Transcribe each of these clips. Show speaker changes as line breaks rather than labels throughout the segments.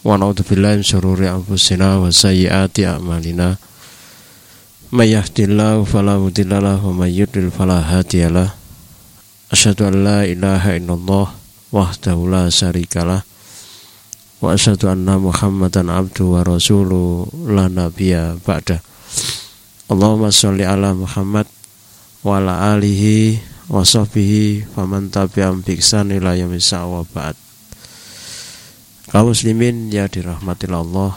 wa na'udzubillahi min syururi anfusina wa sayyiati a'malina. May yahdihillahu fala mudhillalah wa may yudlil fala hadiyalah. Asyhadu an la ilaha illallah wahdahu la syarikalah wa asyhadu anna Muhammadan abduhu wa rasuluhu la nabiyya ba'da. Allahumma sholli ala Muhammad wa ala alihi wa sahbihi faman tabi'ahum bi ihsan ila yaumil wa ba'd. Kaum muslimin ya dirahmati Allah.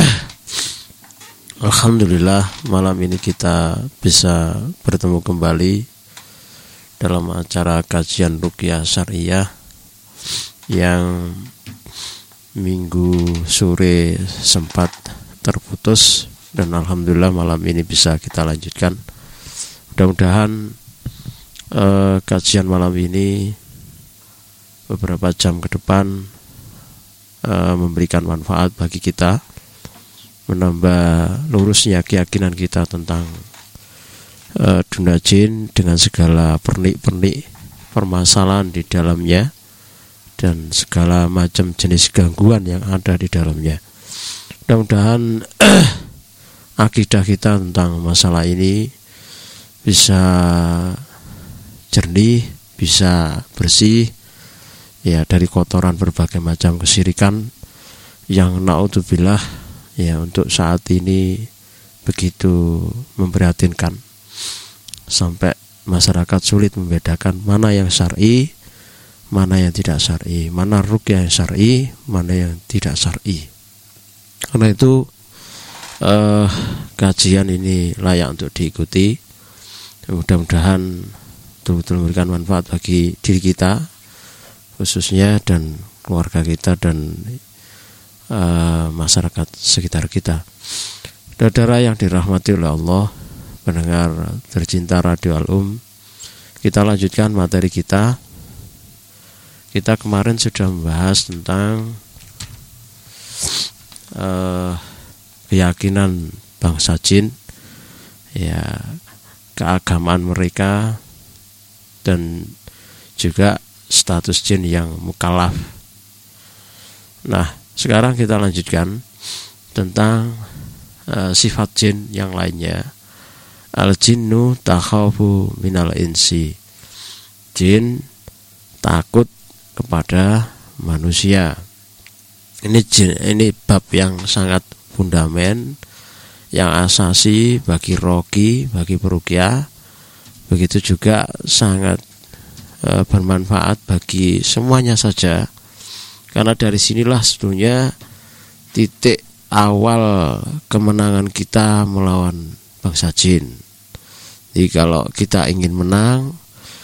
Alhamdulillah malam ini kita bisa bertemu kembali dalam acara kajian Ruqyah Syariah yang minggu sore sempat terputus, dan alhamdulillah malam ini bisa kita lanjutkan. Mudah-mudahan kajian malam ini beberapa jam ke depan memberikan manfaat bagi kita, menambah lurusnya keyakinan kita tentang dunia jin dengan segala pernik-pernik permasalahan di dalamnya dan segala macam jenis gangguan yang ada di dalamnya. Mudah-mudahan akidah kita tentang masalah ini bisa jernih, bisa bersih ya dari kotoran berbagai macam kesyirikan yang naudzubillah ya untuk saat ini begitu memprihatinkan, sampai masyarakat sulit membedakan mana yang syar'i, mana yang tidak syar'i, mana ruqyah yang syar'i, mana yang tidak syar'i. Karena itu kajian ini layak untuk diikuti. Mudah-mudahan betul-betul memberikan manfaat bagi diri kita khususnya, dan keluarga kita, dan masyarakat sekitar kita. Saudara yang dirahmati oleh Allah, pendengar tercinta Radio Al-Um, kita lanjutkan materi kita. Kita kemarin sudah membahas tentang keyakinan bangsa jin, ya, keagamaan mereka, dan juga status jin yang mukallaf. Nah, sekarang kita lanjutkan tentang sifat jin yang lainnya. Al-jinnu takhafu minal insi. Jin takut kepada manusia. Ini bab yang sangat fundament, yang asasi bagi roqi, bagi peruqyah. Begitu juga sangat bermanfaat bagi semuanya saja, karena dari sinilah sebetulnya titik awal kemenangan kita melawan bangsa jin. Jadi kalau kita ingin menang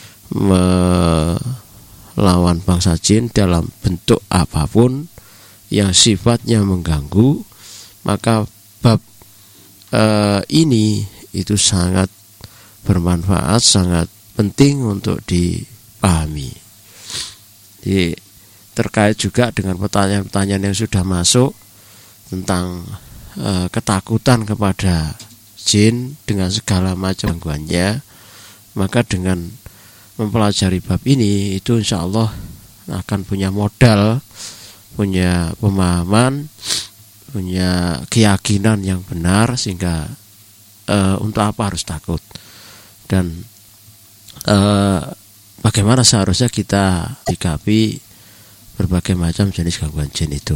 melawan bangsa jin dalam bentuk apapun yang sifatnya mengganggu, maka bab ini itu sangat bermanfaat, sangat penting untuk dipahami. Jadi terkait juga dengan pertanyaan-pertanyaan yang sudah masuk tentang ketakutan kepada jin dengan segala macam gangguannya, maka dengan mempelajari bab ini itu insya Allah akan punya modal, punya pemahaman, punya keyakinan yang benar, sehingga untuk apa harus takut, dan bagaimana seharusnya kita sikapi berbagai macam jenis gangguan jin itu.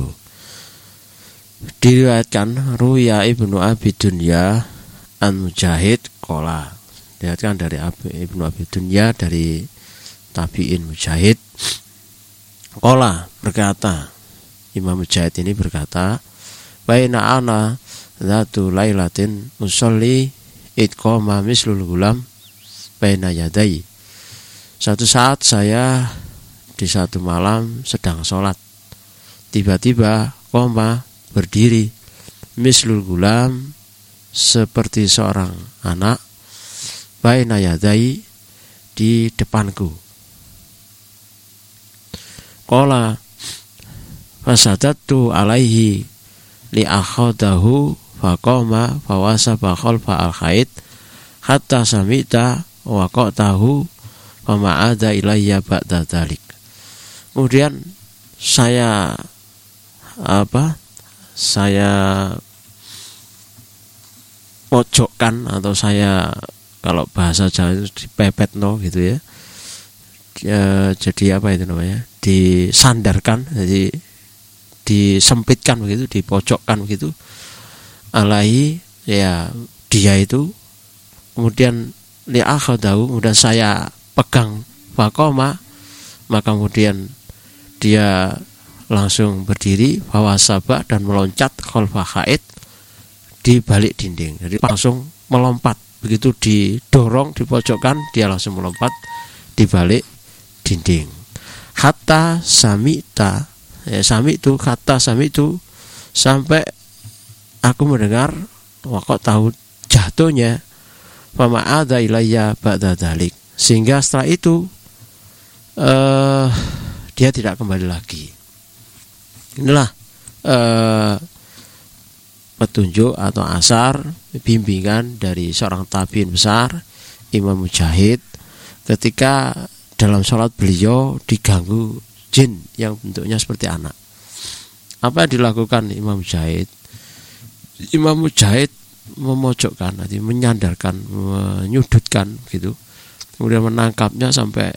Diriwayatkan Ruya Ibnu Abi Dunya an Mujahid qala, diriwayatkan dari Ibnu Abi Dunya dari tabi'in Mujahid, qala berkata, Imam Mujahid ini berkata, baina ana zatu lailatin usolli idqama mislul gulam baina yadai. Satu saat saya di satu malam sedang sholat, tiba-tiba koma berdiri mislul gulam, seperti seorang anak, baina yadai, di depanku. Qala fasadatu alaihi li akhadahu faqama fawasaba khalfa al-khait hatta samita wa qatahu wa ma'ada ilayya ba'da dzalik. Kemudian saya saya pojokkan, atau saya kalau bahasa Jawa itu dipepet gitu ya. Jadi apa itu namanya? Disandarkan, jadi disempitkan begitu, dipojokkan begitu. Alaihi, ya dia itu, kemudian li'akhadahu, kemudian saya pegang faqoma, maka kemudian dia langsung berdiri, fawasaba, dan meloncat khalfa haid, di balik dinding. Jadi langsung melompat, begitu didorong, dipojokkan, dia langsung melompat di balik dinding. Hatta sami'ta, sami itu kata sami itu, sampai aku mendengar, waktu tahu jatuhnya, fama'adha ilayya ba'da dzalik, sehingga setelah itu dia tidak kembali lagi. Inilah petunjuk atau asar, bimbingan dari seorang tabi'in besar, Imam Mujahid, ketika dalam sholat beliau diganggu jin yang bentuknya seperti anak. Apa yang dilakukan Imam Mujahid? Imam Mujahid memojokkan, menyandarkan, menyudutkan gitu, kemudian menangkapnya sampai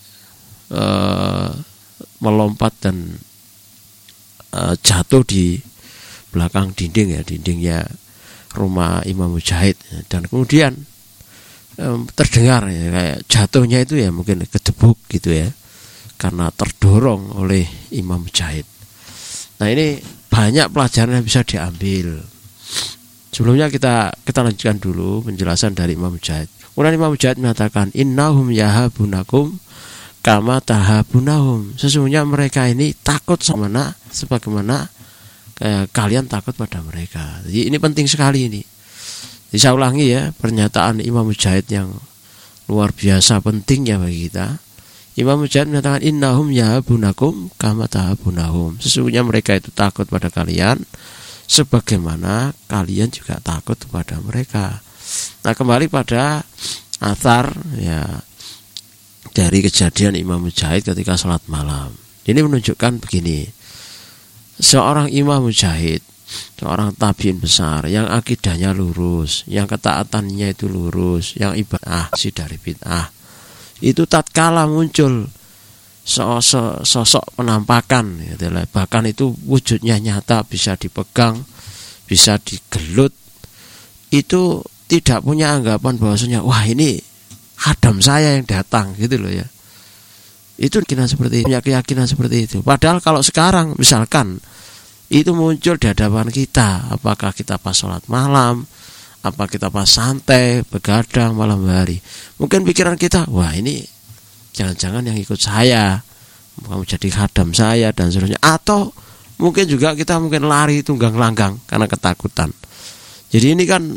melompat dan jatuh di belakang dinding, ya, dindingnya rumah Imam Mujahid. Dan kemudian terdengar, ya, kayak jatuhnya itu ya mungkin kedebuk gitu ya, karena terdorong oleh Imam Mujahid. Nah, ini banyak pelajaran yang bisa diambil. Sebelumnya kita lanjutkan dulu penjelasan dari Imam Mujahid. Kemudian Imam Mujahid mengatakan, innahum yahabunakum kama tahabunahum, sesungguhnya mereka ini takut sama sebagaimana kalian takut pada mereka. Jadi ini penting sekali ini. Jadi saya ulangi ya, pernyataan Imam Mujahid yang luar biasa pentingnya bagi kita. Imam Mujahid menyatakan, innahum yahabunakum kama tahabunahum, sesungguhnya mereka itu takut pada kalian sebagaimana kalian juga takut kepada mereka. Nah, kembali pada athar ya dari kejadian Imam Mujahid ketika sholat malam. Ini menunjukkan begini, seorang Imam Mujahid, seorang tabi'in besar yang akidahnya lurus, yang ketaatannya itu lurus, yang ibadah dari bid'ah, itu tatkala muncul sosok penampakan, bahkan itu wujudnya nyata, bisa dipegang, bisa digelut, itu tidak punya anggapan bahwasanya wah ini khadam saya yang datang gitu loh ya. Itu keyakinan seperti itu, punya keyakinan seperti itu. Padahal kalau sekarang misalkan itu muncul di hadapan kita, apakah kita pas sholat malam, apa kita pas santai begadang malam hari, mungkin pikiran kita, wah ini jangan-jangan yang ikut saya mau jadi khadam saya dan seterusnya. Atau mungkin juga kita mungkin lari tunggang langgang karena ketakutan. Jadi ini kan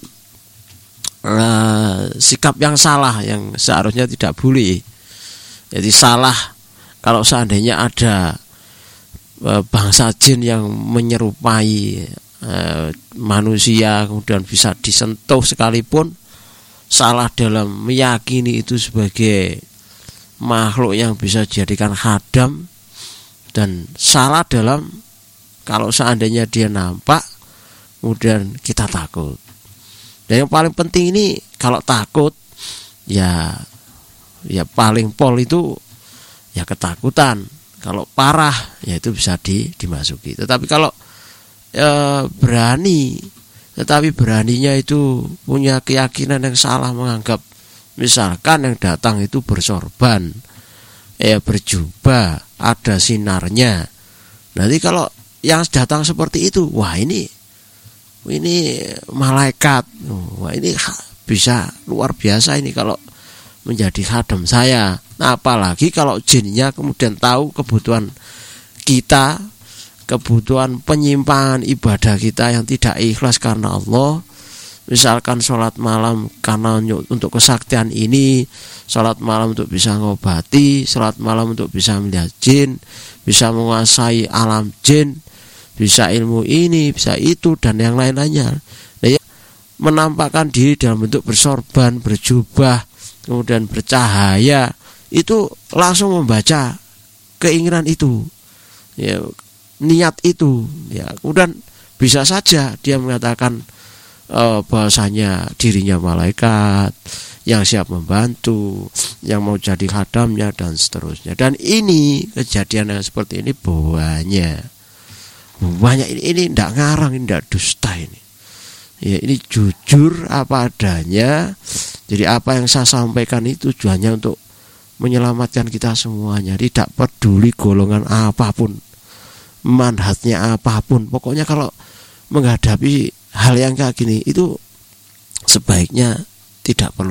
sikap yang salah, yang seharusnya tidak boleh. Jadi salah kalau seandainya ada bangsa jin yang menyerupai manusia kemudian bisa disentuh sekalipun, salah dalam meyakini itu sebagai makhluk yang bisa dijadikan khadam, dan salah dalam kalau seandainya dia nampak kemudian kita takut. Dan yang paling penting ini, kalau takut ya paling pol itu ya ketakutan. Kalau parah ya itu bisa dimasuki. Tetapi kalau berani, tetapi beraninya itu punya keyakinan yang salah, menganggap misalkan yang datang itu bersorban, berjubah, ada sinarnya. Nanti kalau yang datang seperti itu, wah ini malaikat, wah ini bisa luar biasa ini kalau menjadi khadam saya. Nah, apalagi kalau jinnya kemudian tahu kebutuhan kita, kebutuhan penyimpangan ibadah kita yang tidak ikhlas karena Allah. Misalkan sholat malam karena untuk kesaktian ini, sholat malam untuk bisa ngobati, sholat malam untuk bisa melihat jin, bisa menguasai alam jin, bisa ilmu ini, bisa itu, dan yang lain-lainnya. Nah, ya, menampakkan diri dalam bentuk bersorban, berjubah, kemudian bercahaya, itu langsung membaca keinginan itu, ya, niat itu, ya, kemudian Bisa saja dia mengatakan bahwasanya dirinya malaikat yang siap membantu, yang mau jadi khadamnya dan seterusnya. Dan ini kejadian yang seperti ini banyak ini tidak ngarang, ini tidak dusta ini. Ya, ini jujur apa adanya. Jadi apa yang saya sampaikan itu tujuannya untuk menyelamatkan kita semuanya. Tidak peduli golongan apapun, manhajnya apapun. Pokoknya kalau menghadapi hal yang kayak gini itu sebaiknya tidak perlu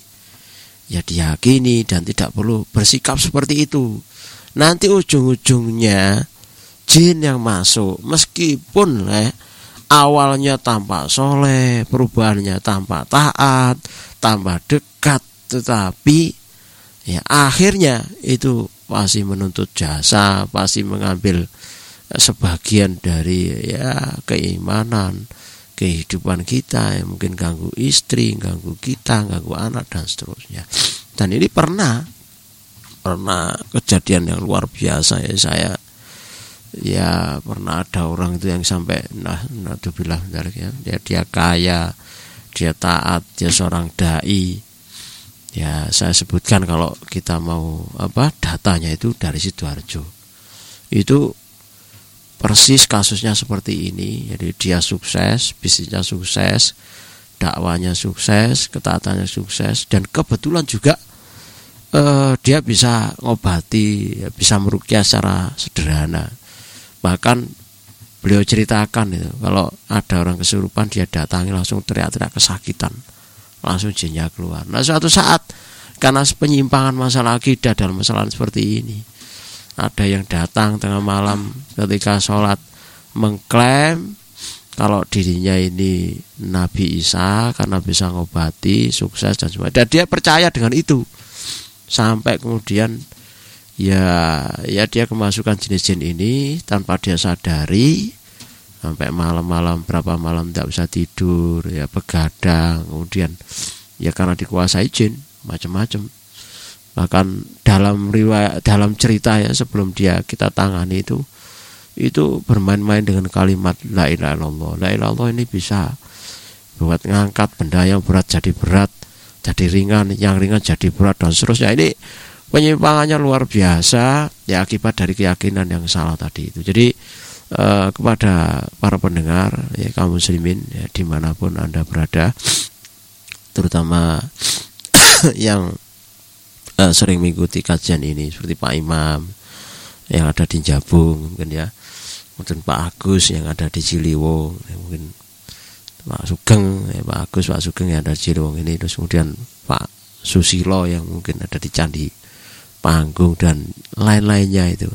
diyakini dan tidak perlu bersikap seperti itu. Nanti ujung-ujungnya jin yang masuk meskipun awalnya tampak soleh, perubahannya tampak taat, tambah dekat, tetapi ya akhirnya itu pasti menuntut jasa, pasti mengambil sebagian dari ya keimanan, kehidupan kita, yang mungkin ganggu istri, ganggu kita, ganggu anak dan seterusnya. Dan ini pernah kejadian yang luar biasa ya. Saya ya pernah ada orang itu yang sampai naudzubillah ya, dia kaya, dia taat, dia seorang dai. Ya saya sebutkan kalau kita mau datanya itu dari Sidoarjo. Itu persis kasusnya seperti ini. Jadi dia sukses, bisnisnya sukses, dakwanya sukses, ketaatannya sukses, dan kebetulan juga dia bisa ngobati, bisa meruqyah secara sederhana. Bahkan beliau ceritakan itu, kalau ada orang kesurupan dia datangi langsung teriak-teriak kesakitan, langsung jinnya keluar. Nah suatu saat karena penyimpangan masalah akidah dalam masalah seperti ini, ada yang datang tengah malam ketika sholat mengklaim kalau dirinya ini Nabi Isa karena bisa ngobati, sukses dan sebagainya. Dan dia percaya dengan itu. Sampai kemudian ya dia kemasukan jenis-jenis ini tanpa dia sadari. Sampai malam-malam, berapa malam tidak bisa tidur, ya begadang. Kemudian ya karena dikuasai jin macam-macam. Bahkan dalam riwayat, dalam cerita ya sebelum kita tangani itu bermain-main dengan kalimat la ilaha illallah. La ilaha illallah ini bisa buat ngangkat benda yang berat jadi berat, jadi ringan, yang ringan jadi berat dan seterusnya. Ini penyimpangannya luar biasa ya akibat dari keyakinan yang salah tadi itu. Jadi kepada para pendengar ya kaum muslimin ya, dimanapun Anda berada, terutama yang sering mengikuti kajian ini seperti Pak Imam yang ada di Jabung mungkin ya, mungkin Pak Agus yang ada di Ciliwung, mungkin Pak Sugeng ya, Pak Sugeng yang ada di Ciliwung ini, terus kemudian Pak Susilo yang mungkin ada di Candi Panggung dan lain-lainnya itu.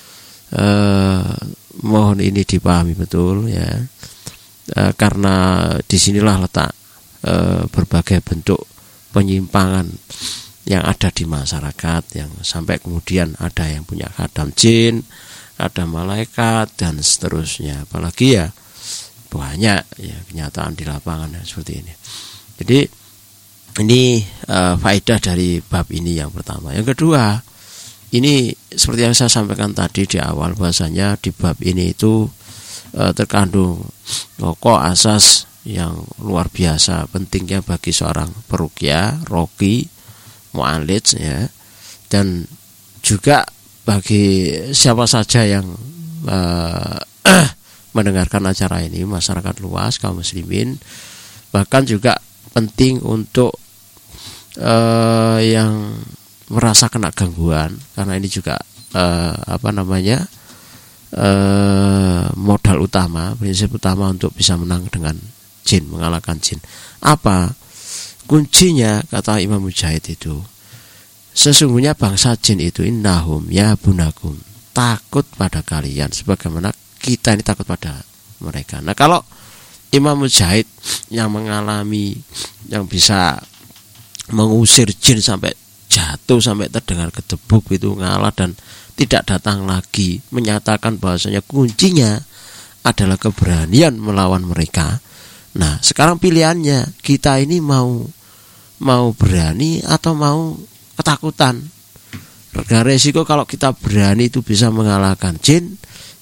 Mohon ini dipahami betul ya, karena disinilah letak berbagai bentuk penyimpangan yang ada di masyarakat, yang sampai kemudian ada yang punya khadam jin, ada malaikat dan seterusnya. Apalagi ya banyak ya kenyataan di lapangan ya, seperti ini. Jadi ini faedah dari bab ini yang pertama. Yang kedua, ini seperti yang saya sampaikan tadi di awal, bahwasanya di bab ini itu terkandung pokok asas yang luar biasa pentingnya bagi seorang peruqyah, roqi, mu'alij ya, dan juga bagi siapa saja yang mendengarkan acara ini, masyarakat luas, kaum muslimin. Bahkan juga penting untuk yang merasa kena gangguan, karena ini juga modal utama, prinsip utama untuk bisa menang dengan jin, mengalahkan jin. Apa kuncinya? Kata Imam Mujahid itu, sesungguhnya bangsa jin itu innahum ya bunakum, takut pada kalian sebagaimana kita ini takut pada mereka. Nah kalau Imam Mujahid yang mengalami, yang bisa mengusir jin sampai jatuh, sampai terdengar gedebuk itu, ngalah dan tidak datang lagi, menyatakan bahwasanya kuncinya adalah keberanian melawan mereka. Nah sekarang pilihannya, kita ini mau berani atau mau ketakutan. Resiko kalau kita berani itu bisa mengalahkan jin,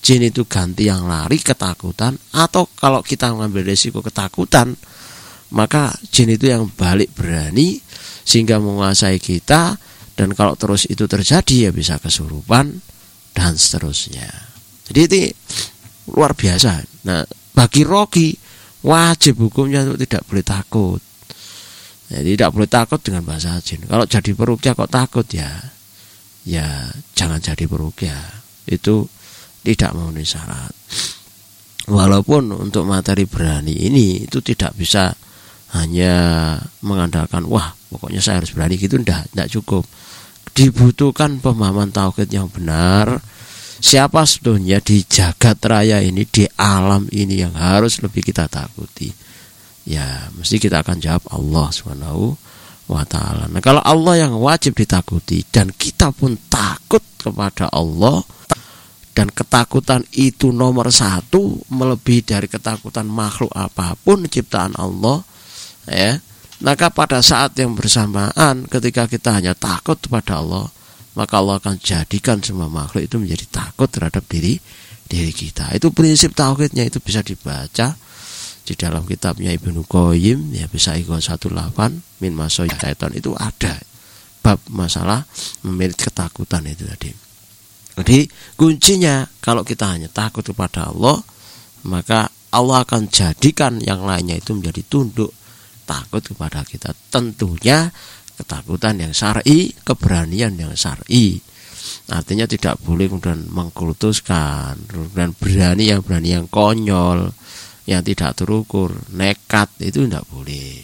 jin itu ganti yang lari ketakutan, atau kalau kita mengambil resiko ketakutan, maka jin itu yang balik berani sehingga menguasai kita, dan kalau terus itu terjadi ya bisa kesurupan dan seterusnya. Jadi itu luar biasa. Nah, bagi rogi wajib hukumnya untuk tidak boleh takut. Jadi tidak boleh takut dengan bahasa jin. Kalau jadi peruqyah kok takut, ya jangan jadi peruqyah. Itu tidak memenuhi syarat. Walaupun untuk materi berani ini itu tidak bisa hanya mengandalkan wah pokoknya saya harus berani gitu, tidak cukup. Dibutuhkan pemahaman tauhid yang benar. Siapa sebetulnya di jagat raya ini, di alam ini yang harus lebih kita takuti? Ya mesti kita akan jawab Allah Subhanahu wa ta'ala. Nah, kalau Allah yang wajib ditakuti dan kita pun takut kepada Allah, dan ketakutan itu nomor satu melebihi dari ketakutan makhluk apapun ciptaan Allah, ya, maka pada saat yang bersamaan ketika kita hanya takut kepada Allah, maka Allah akan jadikan semua makhluk itu menjadi takut terhadap diri kita. Itu prinsip tauhidnya, itu bisa dibaca di dalam kitabnya Ibnu Qayyim, ya bisa ikut 18 min masoyah syaitan, itu ada bab masalah memiliki ketakutan itu tadi. Jadi kuncinya kalau kita hanya takut kepada Allah, maka Allah akan jadikan yang lainnya itu menjadi tunduk takut kepada kita. Tentunya ketakutan yang syar'i, keberanian yang syar'i. Artinya tidak boleh kemudian mengkultuskan, dan berani yang konyol, yang tidak terukur, nekat, itu tidak boleh.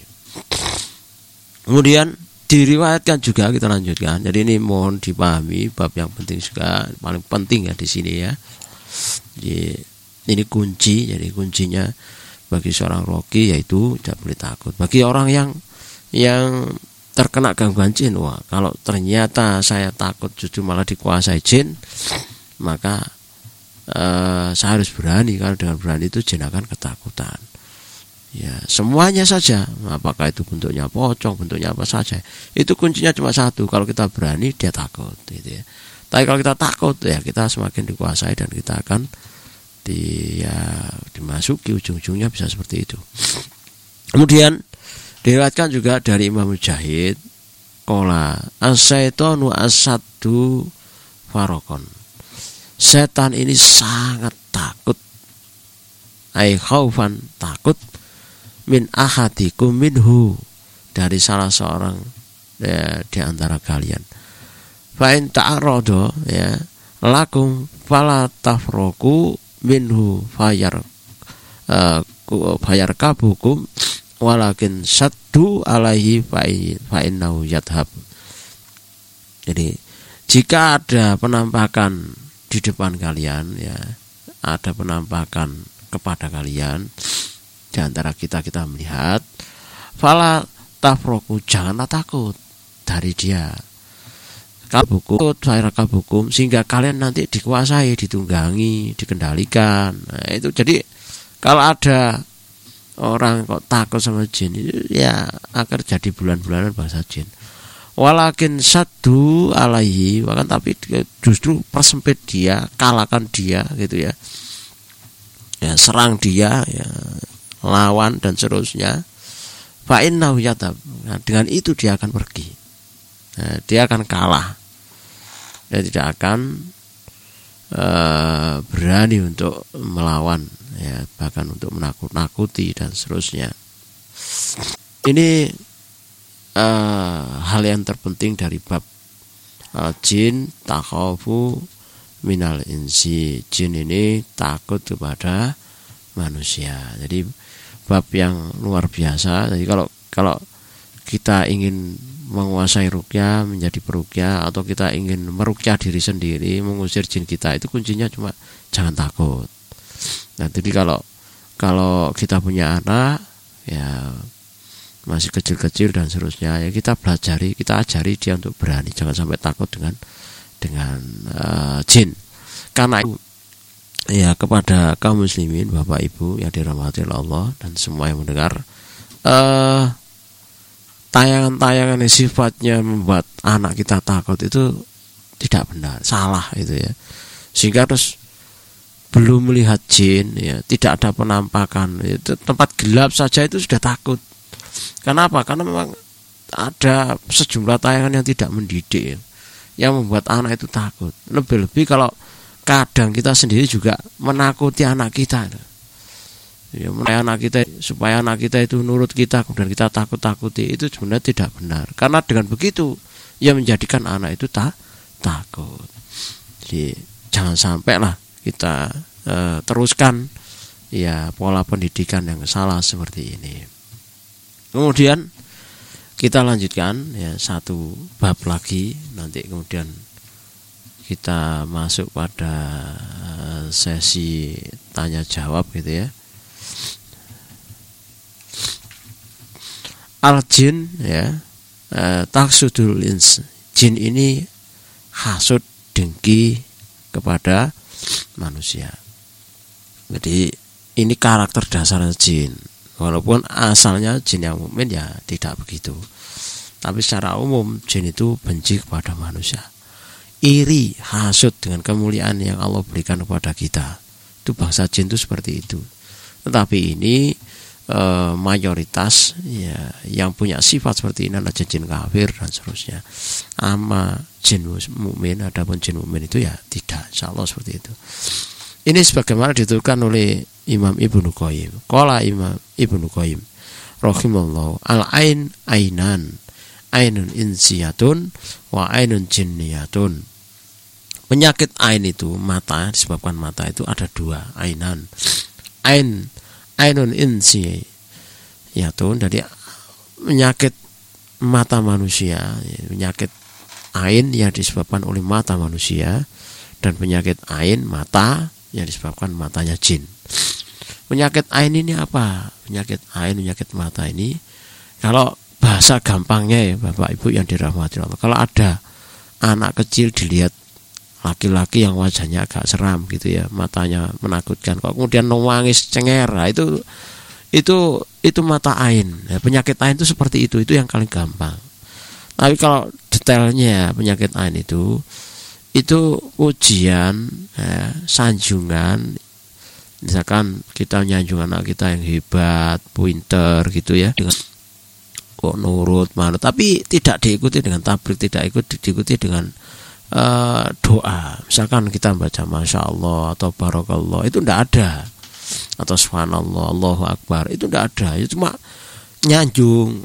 Kemudian diriwayatkan juga, kita lanjutkan. Jadi ini mohon dipahami bab yang penting juga, paling penting ya di sini ya. Jadi ini kunci, jadi kuncinya bagi seorang rogi yaitu tidak boleh takut. Bagi orang yang terkena gangguan jin, wah kalau ternyata saya takut justru malah dikuasai jin, maka saya harus berani, karena dengan berani itu jin akan ketakutan. Ya, semuanya saja, apakah itu bentuknya pocong, bentuknya apa saja, itu kuncinya cuma satu, kalau kita berani dia takut, gitu ya. Tapi kalau kita takut, ya kita semakin dikuasai dan kita akan dimasuki, ujung-ujungnya bisa seperti itu. Kemudian diriwayatkan juga dari Imam Mujahid, qala as-syaitanu asaddu farokon. Setan ini sangat takut, ai khaufan, takut, min ahadikum minhu, dari salah seorang di antara kalian. Fa in ta'arrada, ya, lakum fala tafroku minhu fayar kabukum walakin saddu alaihi fa innahu yadhab. Jadi jika ada penampakan di depan kalian, ya, ada penampakan kepada kalian, di antara kita melihat, fala tafroku, janganlah takut dari dia, kabukum, sehingga kalian nanti dikuasai, ditunggangi, dikendalikan. Nah, itu jadi kalau ada orang kok takut sama jin, itu ya akan jadi bulan-bulanan bahasa jin. Walakin saddu alaihi, bahkan tapi justru persempit dia, kalahkan dia, gitu ya. Ya, serang dia, ya, lawan dan seterusnya. Fa innahu yatab. Nah, dengan itu dia akan pergi. Nah, dia akan kalah. Dia tidak akan berani untuk melawan, ya, bahkan untuk menakut-nakuti dan seterusnya. Ini hal yang terpenting dari bab jin takhafu minal insi. Jin ini takut kepada manusia. Jadi bab yang luar biasa. Jadi kalau kita ingin menguasai ruqyah, menjadi peruqyah, atau kita ingin meruqyah diri sendiri, mengusir jin kita, itu kuncinya cuma jangan takut. Nah, jadi kalau kita punya anak, ya masih kecil-kecil dan seterusnya, ya kita pelajari, kita ajari dia untuk berani, jangan sampai takut dengan jin. Karena itu, ya, kepada kaum muslimin, Bapak Ibu yang dirahmati Allah dan semua yang mendengar, tayangan-tayangan yang sifatnya membuat anak kita takut itu tidak benar, salah itu ya. Sehingga terus belum melihat jin, ya, tidak ada penampakan, itu tempat gelap saja itu sudah takut. Kenapa? Karena memang ada sejumlah tayangan yang tidak mendidik, ya, yang membuat anak itu takut. Lebih-lebih kalau kadang kita sendiri juga menakuti anak kita, ya, anak kita supaya anak kita itu nurut kita, kemudian kita takut-takuti, itu sebenarnya tidak benar. Karena dengan begitu ya menjadikan anak itu takut. Jadi jangan sampai lah kita teruskan ya pola pendidikan yang salah seperti ini. Kemudian kita lanjutkan ya satu bab lagi, nanti kemudian kita masuk pada sesi tanya jawab gitu ya. Al-jin ya, taksudul ins, jin ini hasud, dengki kepada manusia. Jadi ini karakter dasar jin. Walaupun asalnya jin yang mukmin ya tidak begitu. Tapi secara umum jin itu benci kepada manusia. Iri, hasud dengan kemuliaan yang Allah berikan kepada kita. Itu bangsa jin itu seperti itu. Tetapi ini mayoritas ya yang punya sifat seperti ini adalah jin kafir dan seterusnya. Ama jin mukmin, adapun jin mukmin itu ya tidak, insyaallah seperti itu. Ini sebagaimana dituturkan oleh Imam Ibnu Qayyim. Qala Imam Ibnu Qayyim rahimallahu, al-ain ainan, ainun insiyatun wa ainun jinniyatun. Penyakit ain itu mata, disebabkan mata itu ada dua, ainan. Ainun insiyatun, jadi penyakit mata manusia, penyakit ain yang disebabkan oleh mata manusia, dan penyakit ain mata yang disebabkan matanya jin. Penyakit ain ini apa? Penyakit ain, penyakit mata ini, kalau bahasa gampangnya ya Bapak Ibu yang dirahmati Allah, kalau ada anak kecil dilihat laki-laki yang wajahnya agak seram gitu ya, matanya menakutkan, kok kemudian nangis cenger, itu mata ain. Ya, penyakit ain itu seperti itu yang paling gampang. Tapi kalau detailnya penyakit ain itu ujian, ya, sanjungan. Misalkan kita nyanjung anak kita yang hebat, pinter gitu ya, dengan kok nurut, manut, tapi tidak diikuti dengan tabrik, tidak diikuti dengan doa. Misalkan kita baca Masya Allah atau Barakallah, itu tidak ada, atau Subhanallah, Allahu Akbar, itu tidak ada. Itu cuma nyanjung,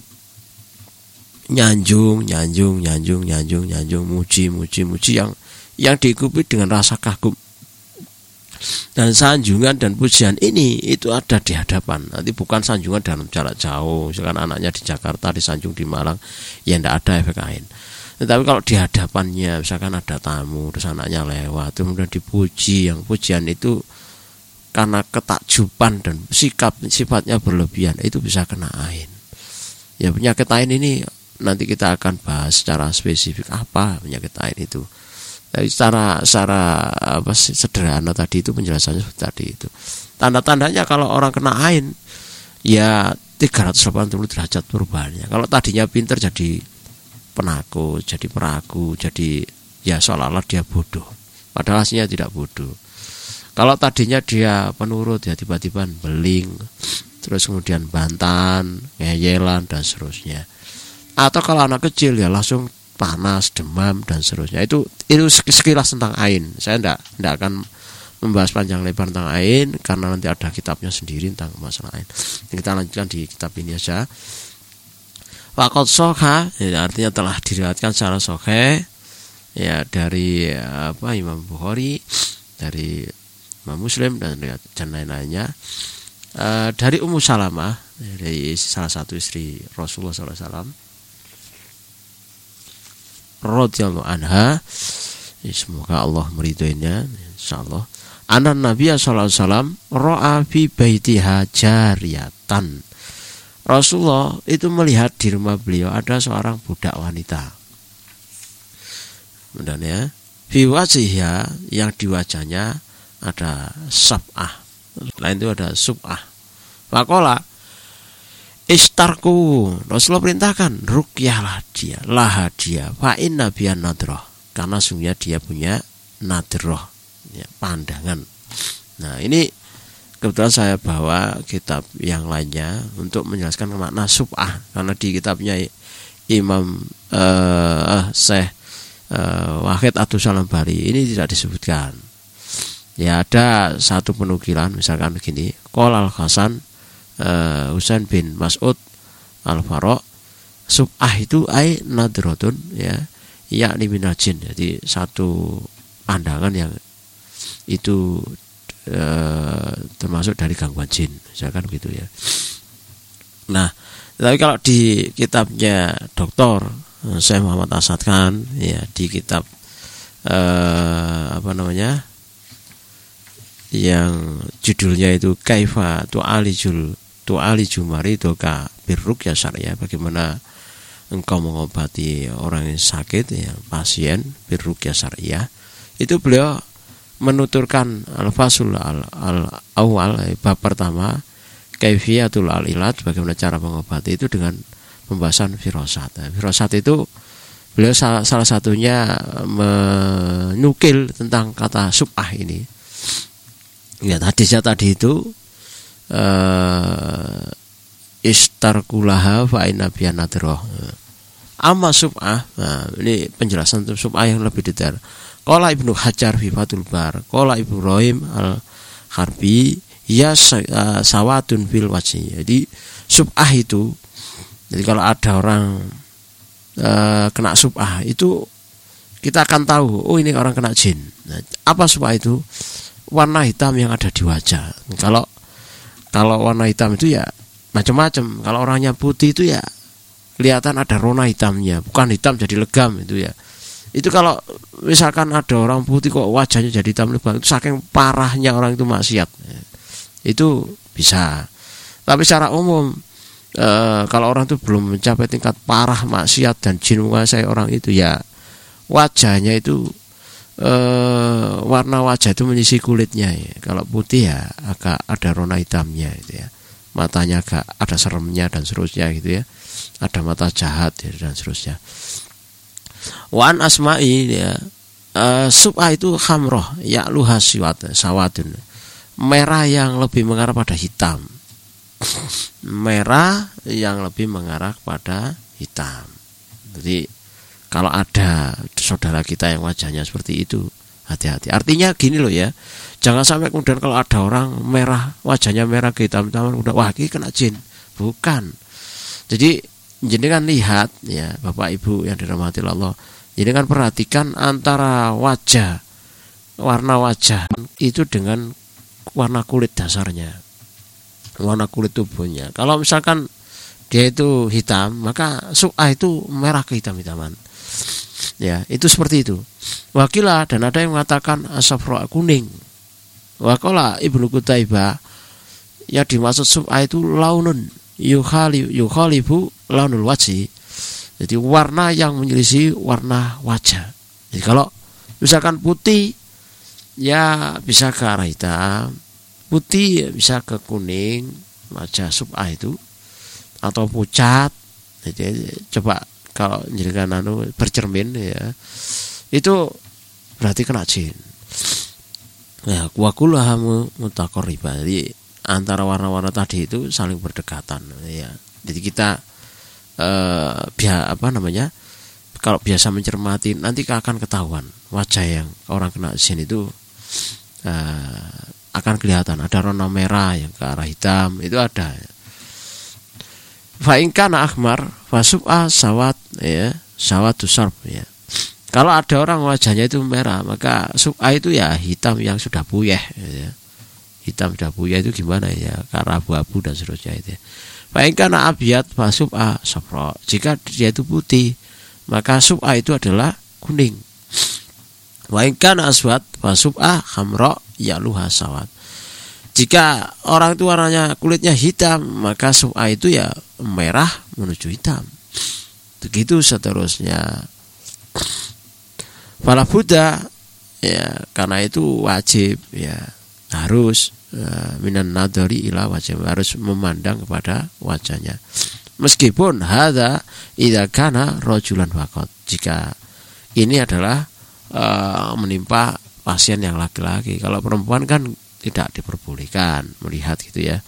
muji yang diikuti dengan rasa kagum. Dan sanjungan dan pujian ini itu ada di hadapan. Nanti bukan sanjungan dalam jarak jauh, misalkan anaknya di Jakarta disanjung di Malang, ya tidak ada efek ain. Tetapi kalau di hadapannya, misalkan ada tamu, terus anaknya lewat, kemudian dipuji, yang pujian itu karena ketakjuban dan sifatnya berlebihan, itu bisa kena ain. Ya, penyakit ain ini nanti kita akan bahas secara spesifik apa penyakit ain itu. Tapi secara sederhana tadi itu penjelasannya seperti tadi itu. Tanda-tandanya kalau orang kena ain ya 380 derajat perubahannya. Kalau tadinya pintar jadi penakut, jadi peragu, jadi ya seolah-olah dia bodoh. Padahal aslinya tidak bodoh. Kalau tadinya dia penurut ya tiba-tiba beling, terus kemudian bantan, ngeyelan dan seterusnya. Atau kalau anak kecil ya langsung panas, demam dan seterusnya. Itu sekilas tentang ain. Saya tidak akan membahas panjang lebar tentang ain karena nanti ada kitabnya sendiri tentang masalah ain. Kita lanjutkan di kitab ini aja. Faqad sahha, ya, artinya telah diriwayatkan secara sahih ya dari Imam Bukhari, dari Imam Muslim dan lain-lainnya, dari Ummu Salamah, dari salah satu istri Rasulullah SAW radhiyallahu anha, semoga Allah meridhoinya insyaallah. Anna Nabi sallallahu alaihi wasallam ra'a fi baitiha jariyatan. Rasulullah itu melihat di rumah beliau ada seorang budak wanita. Kemudian ya, fi wajhiha, yang di wajahnya ada sab'ah. Lain itu ada sub'ah. Faqala istarku, Rasulullah perintahkan ruqyahlah dia, laha dia, fa inna biyan nadrah, karena sungguhnya dia punya nadrah, ya, pandangan. Nah, ini kebetulan saya bawa kitab yang lainnya untuk menjelaskan makna sub'ah, karena di kitabnya Imam Syekh Wahid Abdussalam Bari ini tidak disebutkan. Ya, ada satu penukilan misalkan begini, qala Al-Hasan Husain bin Mas'ud Al-Faroq, sub'ah itu ai nadratun, ya, yakni minal jin. Jadi satu pandangan yang itu termasuk dari gangguan jin, misalkan gitu ya. Nah, tapi kalau di kitabnya Dr. Syekh Muhammad Asad Khan, ya, di kitab yang judulnya itu Kaifa tu'aliju maridoka birruqyah syariah, bagaimana engkau mengobati orang yang sakit, ya, pasien birruqyah syariah, itu beliau menuturkan al-fasul al-awal, bab pertama, kaifiyatul al-ilat, bagaimana cara mengobati itu dengan pembahasan firasat. Nah, firasat itu beliau salah satunya menukil tentang kata sub'ah ini. Ya, tadi itu istarkulaha fa inna biyanadroh. Amma sub'ah, nah, ini penjelasan untuk sub'ah yang lebih detail. Qala Ibnu Hajar fi Fathul Bar, qala Ibnu Rahim Al-Harbi, ya sawatun fil wajhi. Jadi sub'ah itu, jadi kalau ada orang kena sub'ah itu kita akan tahu, oh ini orang kena jin. Nah, apa sub'ah itu? Warna hitam yang ada di wajah. Kalau warna hitam itu ya macam-macam. Kalau orangnya putih itu ya kelihatan ada rona hitamnya, bukan hitam jadi legam itu ya. Itu kalau misalkan ada orang putih kok wajahnya jadi hitam lebam, itu saking parahnya orang itu maksiat, itu bisa. Tapi secara umum kalau orang itu belum mencapai tingkat parah maksiat dan jin menguasai orang itu, ya wajahnya itu warna wajah itu menyisi kulitnya, ya. Kalau putih ya agak ada rona hitamnya gitu ya. Matanya agak ada seremnya dan seterusnya gitu ya. Ada mata jahat, ya, dan seterusnya. Wan asma'i, ya, sub'ah itu khamroh ya'luha sawadun, merah yang lebih mengarah pada hitam. Merah yang lebih mengarah pada hitam. Jadi kalau ada saudara kita yang wajahnya seperti itu, hati-hati. Artinya gini loh ya, jangan sampai kemudian kalau ada orang merah, wajahnya merah kehitam-hitaman, udah wah ini kena jin. Bukan. Jadi jenengan lihat, ya Bapak Ibu yang dirahmati Allah, jenengan perhatikan antara wajah, warna wajah itu dengan warna kulit dasarnya, warna kulit tubuhnya. Kalau misalkan dia itu hitam, maka sub'ah itu merah kehitam-hitaman. Ya, itu seperti itu. Wakilah, dan ada yang mengatakan asafra kuning. Waqala Ibnu Qutaibah, yang dimaksud sub'ah itu launun yukhalifu launul wajhi. Jadi warna yang menyelisih warna wajah. Jadi kalau misalkan putih, ya bisa ke arah hitam, putih ya bisa ke kuning, wajah sub'ah itu, atau pucat. Jadi coba kalau jenengan bercermin, ya itu berarti kena jin. Ya, kuakulahamu mutaqarriba. Jadi antara warna-warna tadi itu saling berdekatan, ya. Jadi kita kalau biasa mencermati, nanti akan ketahuan wajah yang orang kena jin itu akan kelihatan ada warna merah yang ke arah hitam, itu ada. Fa in kana akhmar fa sub'a sawat, ya, sawatu sarf, ya. Kalau ada orang wajahnya itu merah, maka sub'a itu ya hitam yang sudah buyeh, ya. Hitam sudah buyeh itu gimana ya, karena abu-abu dan seterusnya itu. Fa in kana abyad fa sub'a safra. Jika dia itu putih, maka sub'a itu adalah kuning. Wa in kana aswad fa sub'a khamra ya'luha sawat. Jika orang itu warnanya kulitnya hitam, maka sub'ah itu ya merah menuju hitam. Begitu seterusnya. Fala Buddha, ya, karena itu wajib, ya, harus minan nadhari ila wajh, harus memandang kepada wajahnya. Meskipun hadza idza kana rajulan faqat, jika ini adalah menimpa pasien yang laki-laki. Kalau perempuan kan tidak diperbolehkan melihat gitu ya.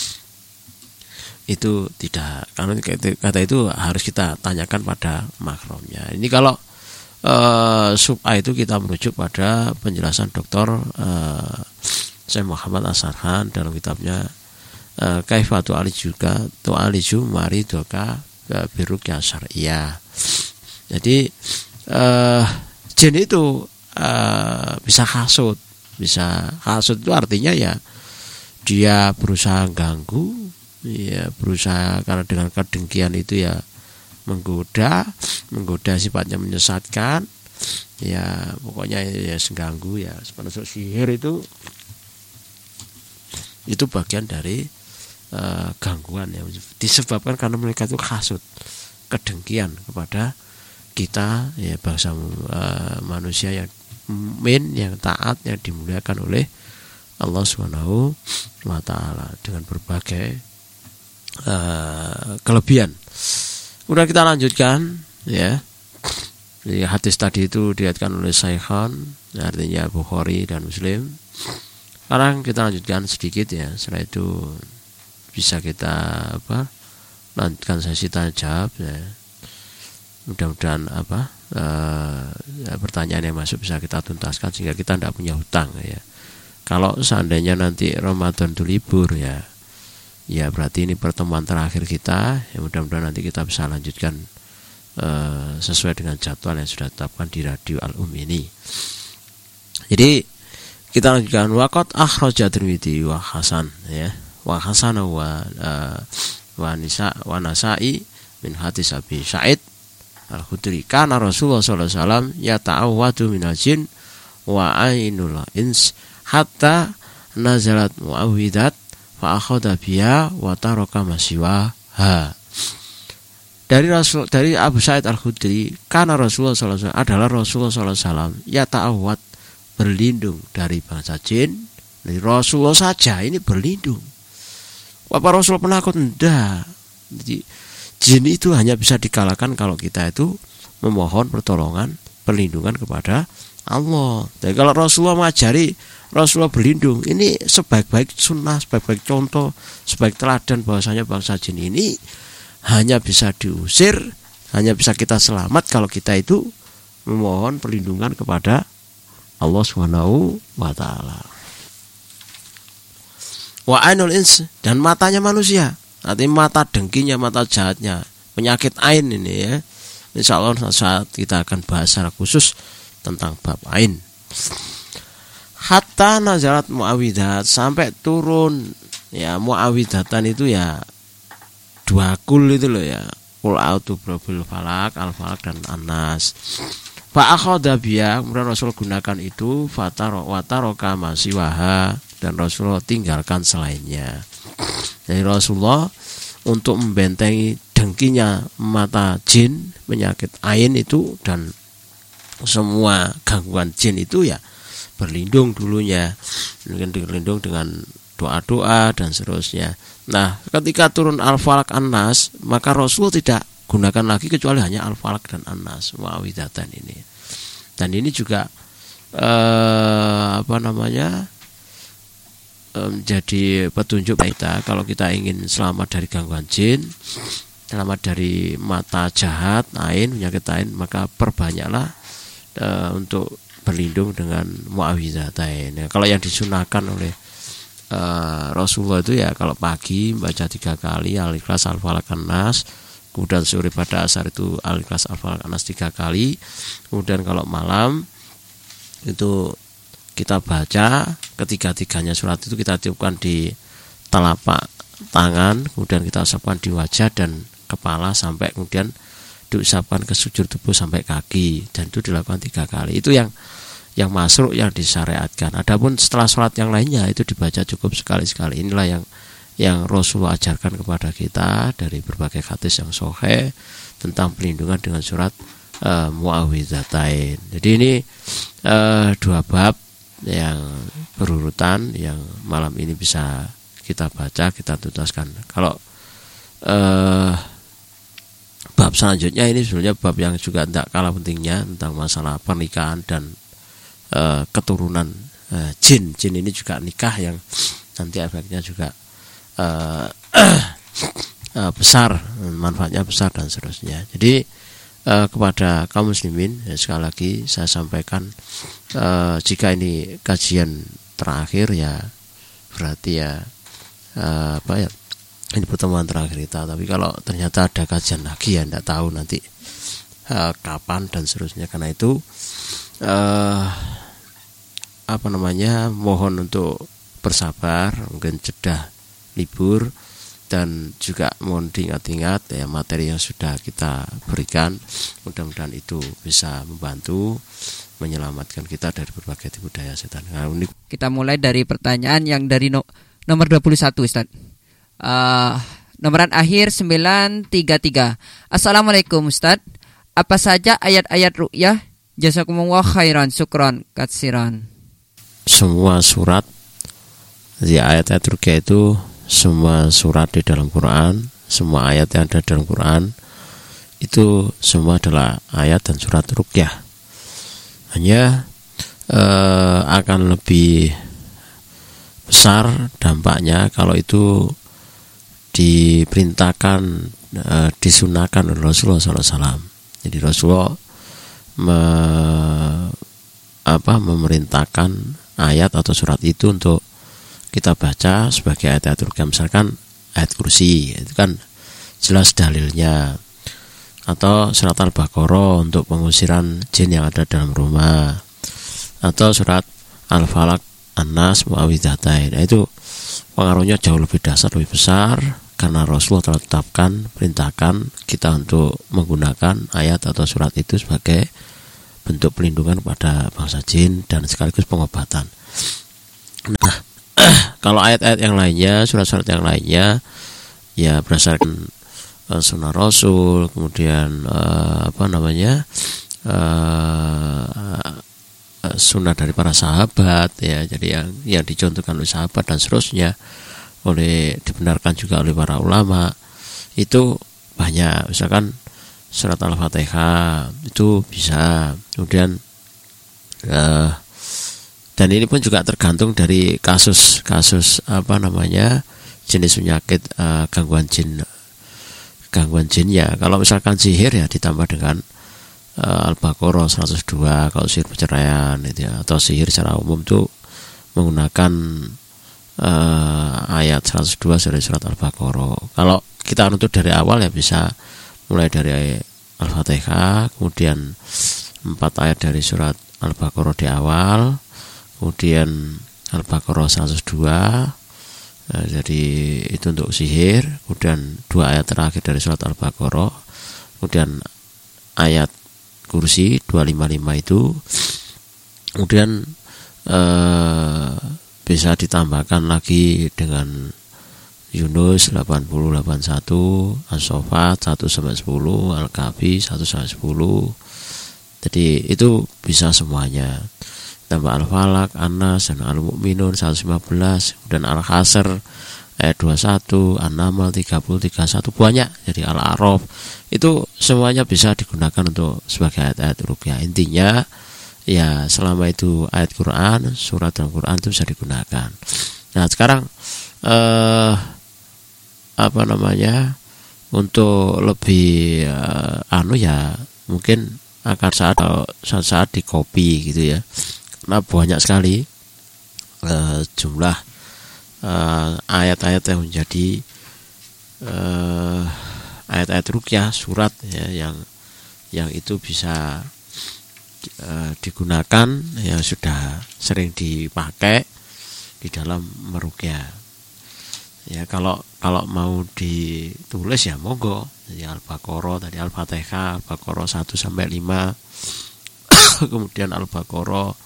Itu tidak, karena kata itu harus kita tanyakan pada mahramnya. Ini kalau sub A itu kita merujuk pada penjelasan Dr. Syekh Muhammad As-Sarhan dalam kitabnya Kaifa tu'aliju maridoka biruqyah syar'iyyah. Jadi jin itu bisa hasud. Bisa hasud itu artinya ya dia berusaha ganggu, ya berusaha, karena dengan kedengkian itu ya menggoda sifatnya menyesatkan, ya pokoknya ya mengganggu ya. Seperti sihir itu bagian dari gangguan ya, disebabkan karena mereka itu hasud, kedengkian kepada kita ya, bangsa manusia yang mukmin, yang taat, yang dimuliakan oleh Allah Subhanahu wa taala dengan berbagai kelebihan. Kemudian kita lanjutkan ya. Jadi hadis tadi itu diriwayatkan oleh Shaykhan, artinya Bukhari dan Muslim. Sekarang kita lanjutkan sedikit ya. Setelah itu bisa kita lanjutkan sesi tanya jawab ya. Mudah-mudahan pertanyaan yang masuk bisa kita tuntaskan sehingga kita tidak punya hutang ya. Kalau seandainya nanti Ramadan itu libur ya berarti ini pertemuan terakhir kita ya. Mudah-mudahan nanti kita bisa lanjutkan sesuai dengan jadwal yang sudah ditetapkan di Radio Al-Um ini. Jadi kita lanjutkan waqat akhraja Tirmidzi wa Hasan ya. Wa Hasan wa Nasa'i min hadis Abi Sa'id Al-Khudri kana Rasulullah sallallahu alaihi wasallam yata'awwadu minal jin wa ainul ins hatta nazalat muawwidat fa akhadha biha wa taraka masiwaha. Dari Abu Sa'id Al-Khudri, kana Rasulullah sallallahu alaihi wasallam, adalah Rasulullah sallallahu alaihi wasallam yata'awwad, berlindung dari bangsa jin. Dari Rasulullah saja ini berlindung. Apa Rasul penakut? Enggak. Jadi jin itu hanya bisa dikalahkan kalau kita itu memohon pertolongan, perlindungan kepada Allah. Jadi kalau Rasulullah mengajari, Rasulullah berlindung, ini sebaik-baik sunnah, sebaik-baik contoh, sebaik teladan bahwasanya bangsa jin ini hanya bisa diusir, hanya bisa kita selamat kalau kita itu memohon perlindungan kepada Allah Subhanahu wa taala. Wa ainul ins, dan matanya manusia, artinya mata dengkinya, mata jahatnya, penyakit ain ini ya. Insyaallah saat kita akan bahas secara khusus tentang bab ain. Hatta nazarat muawwidat, sampai turun ya muawwidatan itu ya dua kul itu loh ya. Qul a'udzu birabbil falaq, al-falaq dan an-nas. Fa akhadha biya, kemudian Rasul gunakan itu wataraka masiwaha, dan Rasulullah tinggalkan selainnya. Jadi Rasulullah untuk membentengi dengkinya mata jin, penyakit ain itu dan semua gangguan jin itu ya berlindung dulunya, mungkin berlindung dengan doa-doa dan seterusnya. Nah, ketika turun al-falaq an-nas, maka Rasul tidak gunakan lagi kecuali hanya al-falaq dan an-nas muawwidatan ini. Dan ini juga menjadi petunjuk kita kalau kita ingin selamat dari gangguan jin, selamat dari mata jahat, ain, penyakit ain, maka perbanyaklah untuk berlindung dengan muawwidzatain. Ya, kalau yang disunahkan oleh Rasulullah itu ya kalau pagi baca 3 kali Al-Ikhlas, Al-Falaq, An-Nas, kemudian sore pada asar itu Al-Ikhlas, Al-Falaq, An-Nas 3 kali, kemudian kalau malam itu kita baca ketiga-tiganya surat itu kita tiupkan di telapak tangan, kemudian kita usapkan di wajah dan kepala sampai kemudian diusapkan ke sujud tubuh sampai kaki, dan itu dilakukan 3 kali. Itu yang masuk, yang disyariatkan. Adapun setelah sholat yang lainnya itu dibaca cukup sekali-sekali. Inilah yang Rasulullah ajarkan kepada kita dari berbagai hadis yang sahih tentang perlindungan dengan surat muawwidzatain. Jadi ini 2 bab yang berurutan yang malam ini bisa kita baca, kita tuntaskan. Kalau bab selanjutnya ini sebenarnya bab yang juga tidak kalah pentingnya tentang masalah pernikahan dan keturunan jin ini juga nikah yang nanti efeknya juga besar, manfaatnya besar dan seterusnya. Jadi kepada kaum muslimin sekali lagi saya sampaikan, jika ini kajian terakhir ya berarti ini pertemuan terakhir kita. Tapi kalau ternyata ada kajian lagi ya tidak tahu nanti kapan dan seterusnya. Karena itu mohon untuk bersabar, mungkin jeda libur, dan juga mohon diingat-ingat ya materi yang sudah kita berikan, mudah-mudahan itu bisa membantu menyelamatkan kita dari berbagai tipu daya setan. Nah,
kita mulai dari pertanyaan yang dari nomor 21, Ustaz. Nomoran akhir 933. Assalamualaikum Ustaz. Apa saja ayat-ayat ru'yah? Jazakumullah khairan, syukran katsiran.
Semua surat di ayat-ayat ruqyah itu, semua surat di dalam Quran, semua ayat yang ada dalam Quran itu semua adalah ayat dan surat ruqyah. Hanya akan lebih besar dampaknya kalau itu diperintahkan, disunahkan oleh Rasulullah SAW. Jadi Rasulullah memerintahkan ayat atau surat itu untuk kita baca sebagai ayat-ayat ruqyah. Misalkan ayat kursi, itu kan jelas dalilnya. Atau surat Al-Baqarah untuk pengusiran jin yang ada dalam rumah. Atau surat Al-Falaq, An-Nas, Mu'awwidhatain. Nah, itu pengaruhnya jauh lebih dasar, lebih besar, karena Rasulullah telah tetapkan, perintahkan kita untuk menggunakan ayat atau surat itu sebagai bentuk pelindungan pada bangsa jin dan sekaligus pengobatan. Nah, kalau ayat-ayat yang lainnya, surat-surat yang lainnya, ya berdasarkan sunnah Rasul, kemudian sunnah dari para sahabat, ya, jadi yang dicontohkan oleh sahabat dan seterusnya, dibenarkan juga oleh para ulama, itu banyak. Misalkan surat Al-Fatihah itu bisa, kemudian dan ini pun juga tergantung dari kasus jenis penyakit, gangguan jinnya. Kalau misalkan sihir ya ditambah dengan Al-Baqarah 102 kalau sihir perceraian itu ya, atau sihir secara umum itu menggunakan ayat 102 dari surat Al-Baqarah. Kalau kita nuntut dari awal ya bisa mulai dari Al-Fatihah, kemudian 4 ayat dari surat Al-Baqarah di awal, kemudian Al-Baqarah 102, jadi itu untuk sihir, kemudian 2 ayat terakhir dari surat Al-Baqarah, kemudian ayat kursi 255 itu, kemudian bisa ditambahkan lagi dengan Yunus 80-81, As-Saffat 1-10, Al-Kahfi 1-10. Jadi itu bisa semuanya. Tambah Al-Falaq, An-Nas, dan Al-Mu'minun 115, dan Al-Hasr ayat 21, An-Naml 30-31, banyak. Jadi Al-A'raf itu semuanya bisa digunakan untuk sebagai ayat-ayat ruqyah. Intinya ya selama itu ayat Quran, surat dalam Quran itu bisa digunakan. Nah, sekarang untuk lebih ya mungkin akan saat di copy gitu ya, karena banyak sekali jumlah ayat-ayat yang menjadi ayat-ayat ruqyah, surat ya, yang itu bisa digunakan, yang sudah sering dipakai di dalam meruqyah. Ya, kalau mau ditulis ya monggo. Jadi Al-Baqarah tadi, Al-Fatihah, Al-Baqarah 1-5, kemudian Al-Baqarah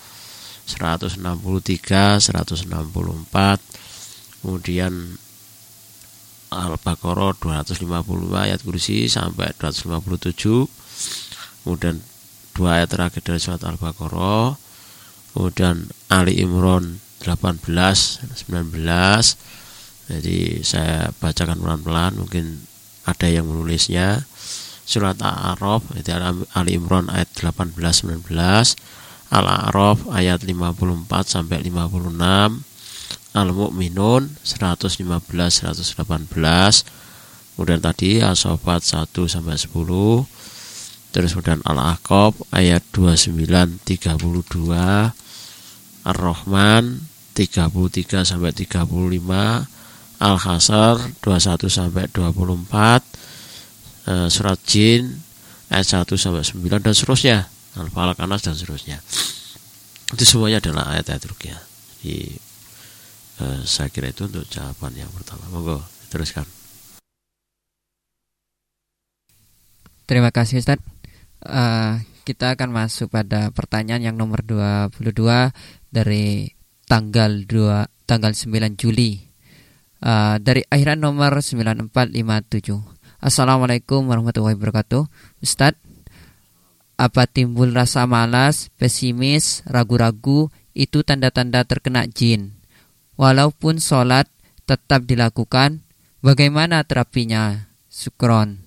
163, 164, kemudian Al-Baqarah 255 ayat kursi sampai 257, kemudian 2 ayat terakhir dari surat Al-Baqarah, kemudian Ali Imran 18, 19. Jadi saya bacakan pelan-pelan, mungkin ada yang menulisnya. Surat Al-A'raf, itu Ali Imran ayat 18-19, Al-A'raf ayat 54 sampai 56, Al-Mu'minun 115 118, kemudian tadi As-Saffat 1 sampai 10, terus kemudian Al-Ahqaf ayat 29 32, Ar-Rahman 33 sampai 35, Al-Hasr 21 sampai 24, surat Jin ayat 1 sampai 9 dan seterusnya, Al-Falaq, An-Nas dan seterusnya. Itu semuanya adalah ayat-ayat ruqyah. Jadi saya kira itu untuk jawaban yang pertama. Monggo teruskan.
Terima kasih Ustaz. Kita akan masuk pada pertanyaan yang nomor 22 dari tanggal 9 Juli. Dari akhiran nomor 9457. Assalamualaikum warahmatullahi wabarakatuh. Ustaz, apa timbul rasa malas, pesimis, ragu-ragu itu tanda-tanda terkena jin? Walaupun sholat tetap dilakukan, bagaimana terapinya? Syukron.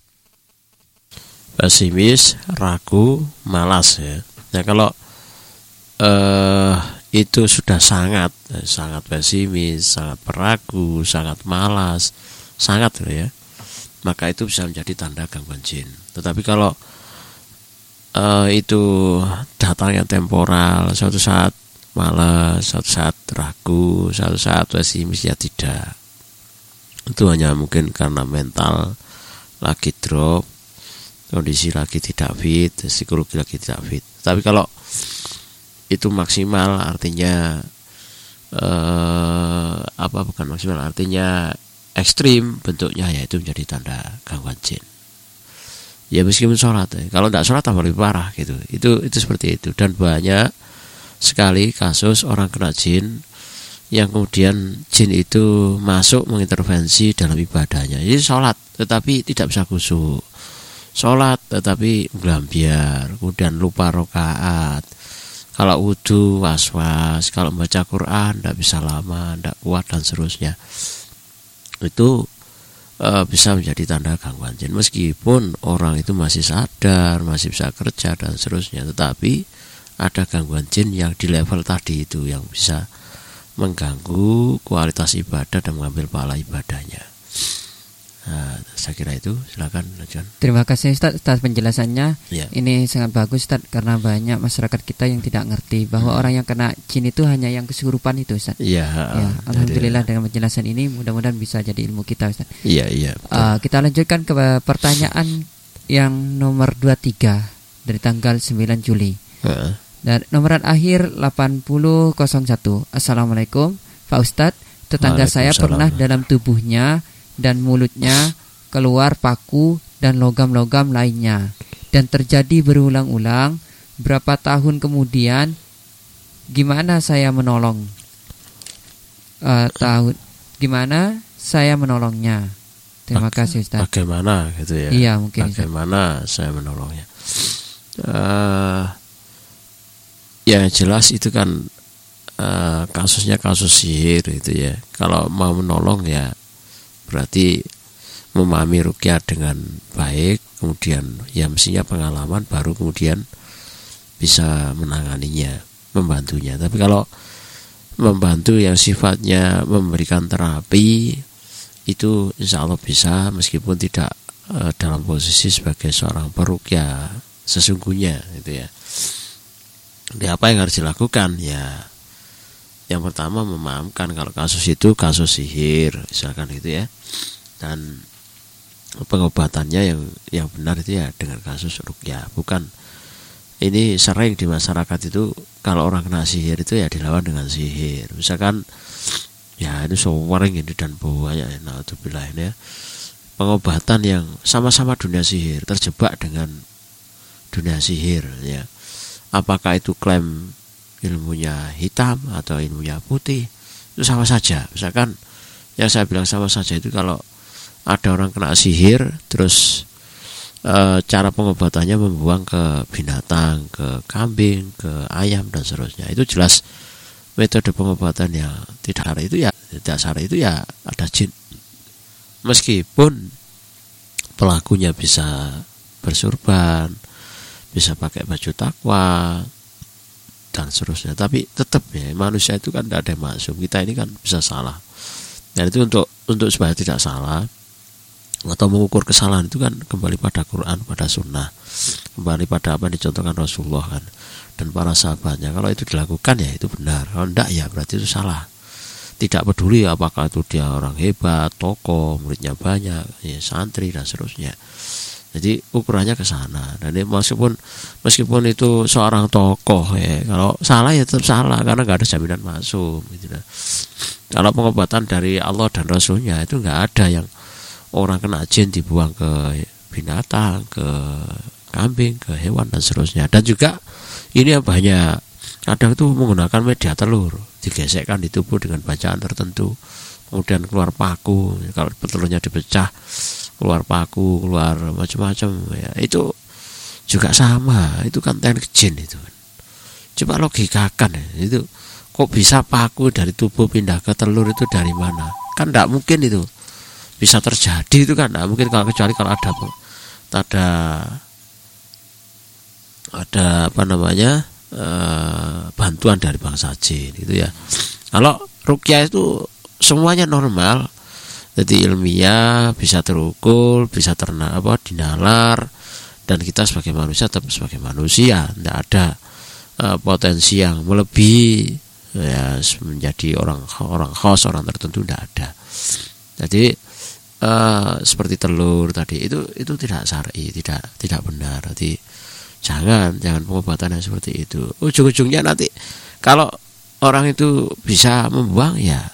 Pesimis, ragu, malas ya. Nah kalau itu sudah sangat pesimis, sangat ragu, sangat malas, sangat ya, maka itu bisa menjadi tanda gangguan jin. Tetapi kalau itu datangnya temporal, suatu saat malas, suatu saat ragu, suatu saat pesimis, ya tidak. Itu hanya mungkin karena mental lagi drop, kondisi lagi tidak fit, psikologi lagi tidak fit. Tapi kalau itu maksimal, artinya bukan maksimal, artinya ekstrim bentuknya, ya itu menjadi tanda gangguan jin. Ya meskipun sholat, kalau tidak sholat tambah lebih parah gitu. Itu seperti itu. Dan banyak sekali kasus orang kena jin yang kemudian jin itu masuk mengintervensi dalam ibadahnya. Jadi sholat tetapi tidak bisa khusyuk, sholat tetapi gelambiar, kemudian lupa rakaat. Kalau wudu was-was, kalau membaca Quran tidak bisa lama, tidak kuat dan seterusnya. Itu bisa menjadi tanda gangguan jin. Meskipun orang itu masih sadar, masih bisa kerja dan seterusnya, tetapi ada gangguan jin yang di level tadi itu yang bisa mengganggu kualitas ibadah dan mengambil pahala ibadahnya. Nah, saya kira itu. Silakan John.
Terima kasih Ustaz atas penjelasannya.
Ya.
Ini sangat bagus Ustaz, karena banyak masyarakat kita yang tidak ngerti bahwa orang yang kena jin itu hanya yang kesurupan itu Ustaz.
Ya,
Alhamdulillah dengan penjelasan ini mudah-mudahan bisa jadi ilmu kita Ustaz.
Iya.
Kita lanjutkan ke pertanyaan yang nomor 23 dari tanggal 9 Juli. Dan nomor akhir 8001. Assalamualaikum Pak Ustadz, tetangga saya pernah dalam tubuhnya dan mulutnya keluar paku dan logam-logam lainnya, dan terjadi berulang-ulang. Berapa tahun kemudian, gimana saya menolong? Gimana saya menolongnya? Terima kasih Ustaz.
Bagaimana gitu ya?
Iya mungkin.
Bagaimana saya menolongnya? Ya jelas itu kan kasusnya kasus sihir itu ya. Kalau mau menolong ya berarti memahami ruqyah dengan baik, kemudian ya mestinya pengalaman, baru kemudian bisa menanganinya, membantunya. Tapi kalau membantu yang sifatnya memberikan terapi, itu insya Allah bisa, meskipun tidak dalam posisi sebagai seorang peruqyah sesungguhnya gitu ya. Jadi apa yang harus dilakukan? Ya yang pertama memahamkan kalau kasus itu kasus sihir, misalkan gitu ya, dan pengobatannya yang benar itu ya dengan kasus ruqyah. Bukan, ini sering di masyarakat itu kalau orang kena sihir itu ya dilawan dengan sihir. Misalkan ya ini sewering ini dan banyak ya, naudzubillah ini ya, pengobatan yang sama-sama dunia sihir, terjebak dengan dunia sihir ya. Apakah itu klaim ilmunya hitam atau ilmunya putih, itu sama saja. Misalkan yang saya bilang sama saja itu kalau ada orang kena sihir terus cara pengobatannya membuang ke binatang, ke kambing, ke ayam dan seterusnya, itu jelas metode pengobatan yang tidak syar'i itu ya, tidak syar'i itu ya ada jin. Meskipun pelakunya bisa bersurban, bisa pakai baju takwa, dan seterusnya. Tapi tetap ya, manusia itu kan tidak ada yang maksum, kita ini kan bisa salah. Dan itu untuk supaya tidak salah atau mengukur kesalahan itu kan kembali pada Quran, pada Sunnah, kembali pada apa yang dicontohkan Rasulullah kan dan para sahabatnya. Kalau itu dilakukan ya itu benar, kalau tidak ya berarti itu salah. Tidak peduli apakah itu dia orang hebat, tokoh, muridnya banyak, ya, santri dan seterusnya. Jadi ukurannya ke sana. Dan meskipun itu seorang tokoh ya, kalau salah ya tetap salah karena nggak ada jaminan maksum gitu. Kalau pengobatan dari Allah dan Rasulnya itu nggak ada yang orang kena jin dibuang ke binatang, ke kambing, ke hewan dan seterusnya. Dan juga ini yang banyak kadang itu menggunakan media telur, digesekkan di tubuh dengan bacaan tertentu, kemudian keluar paku. Kalau telurnya dipecah, keluar paku, keluar macam-macam ya, itu juga sama, itu kan teknik jin itu. Coba logikakan ya, itu kok bisa paku dari tubuh pindah ke telur itu dari mana? Kan tidak mungkin itu bisa terjadi, itu kan tidak mungkin, kecuali kalau ada apa namanya bantuan dari bangsa jin gitu ya. Kalau ruqyah itu semuanya normal, jadi ilmiah, bisa terukur, bisa dinalar, dan kita sebagai manusia tetap sebagai manusia, tidak ada potensi yang melebihi ya menjadi orang khas, orang tertentu, tidak ada. Jadi seperti telur tadi itu tidak syar'i, tidak benar. Jadi jangan pengobatan yang seperti itu. Ujung-ujungnya nanti kalau orang itu bisa membuang ya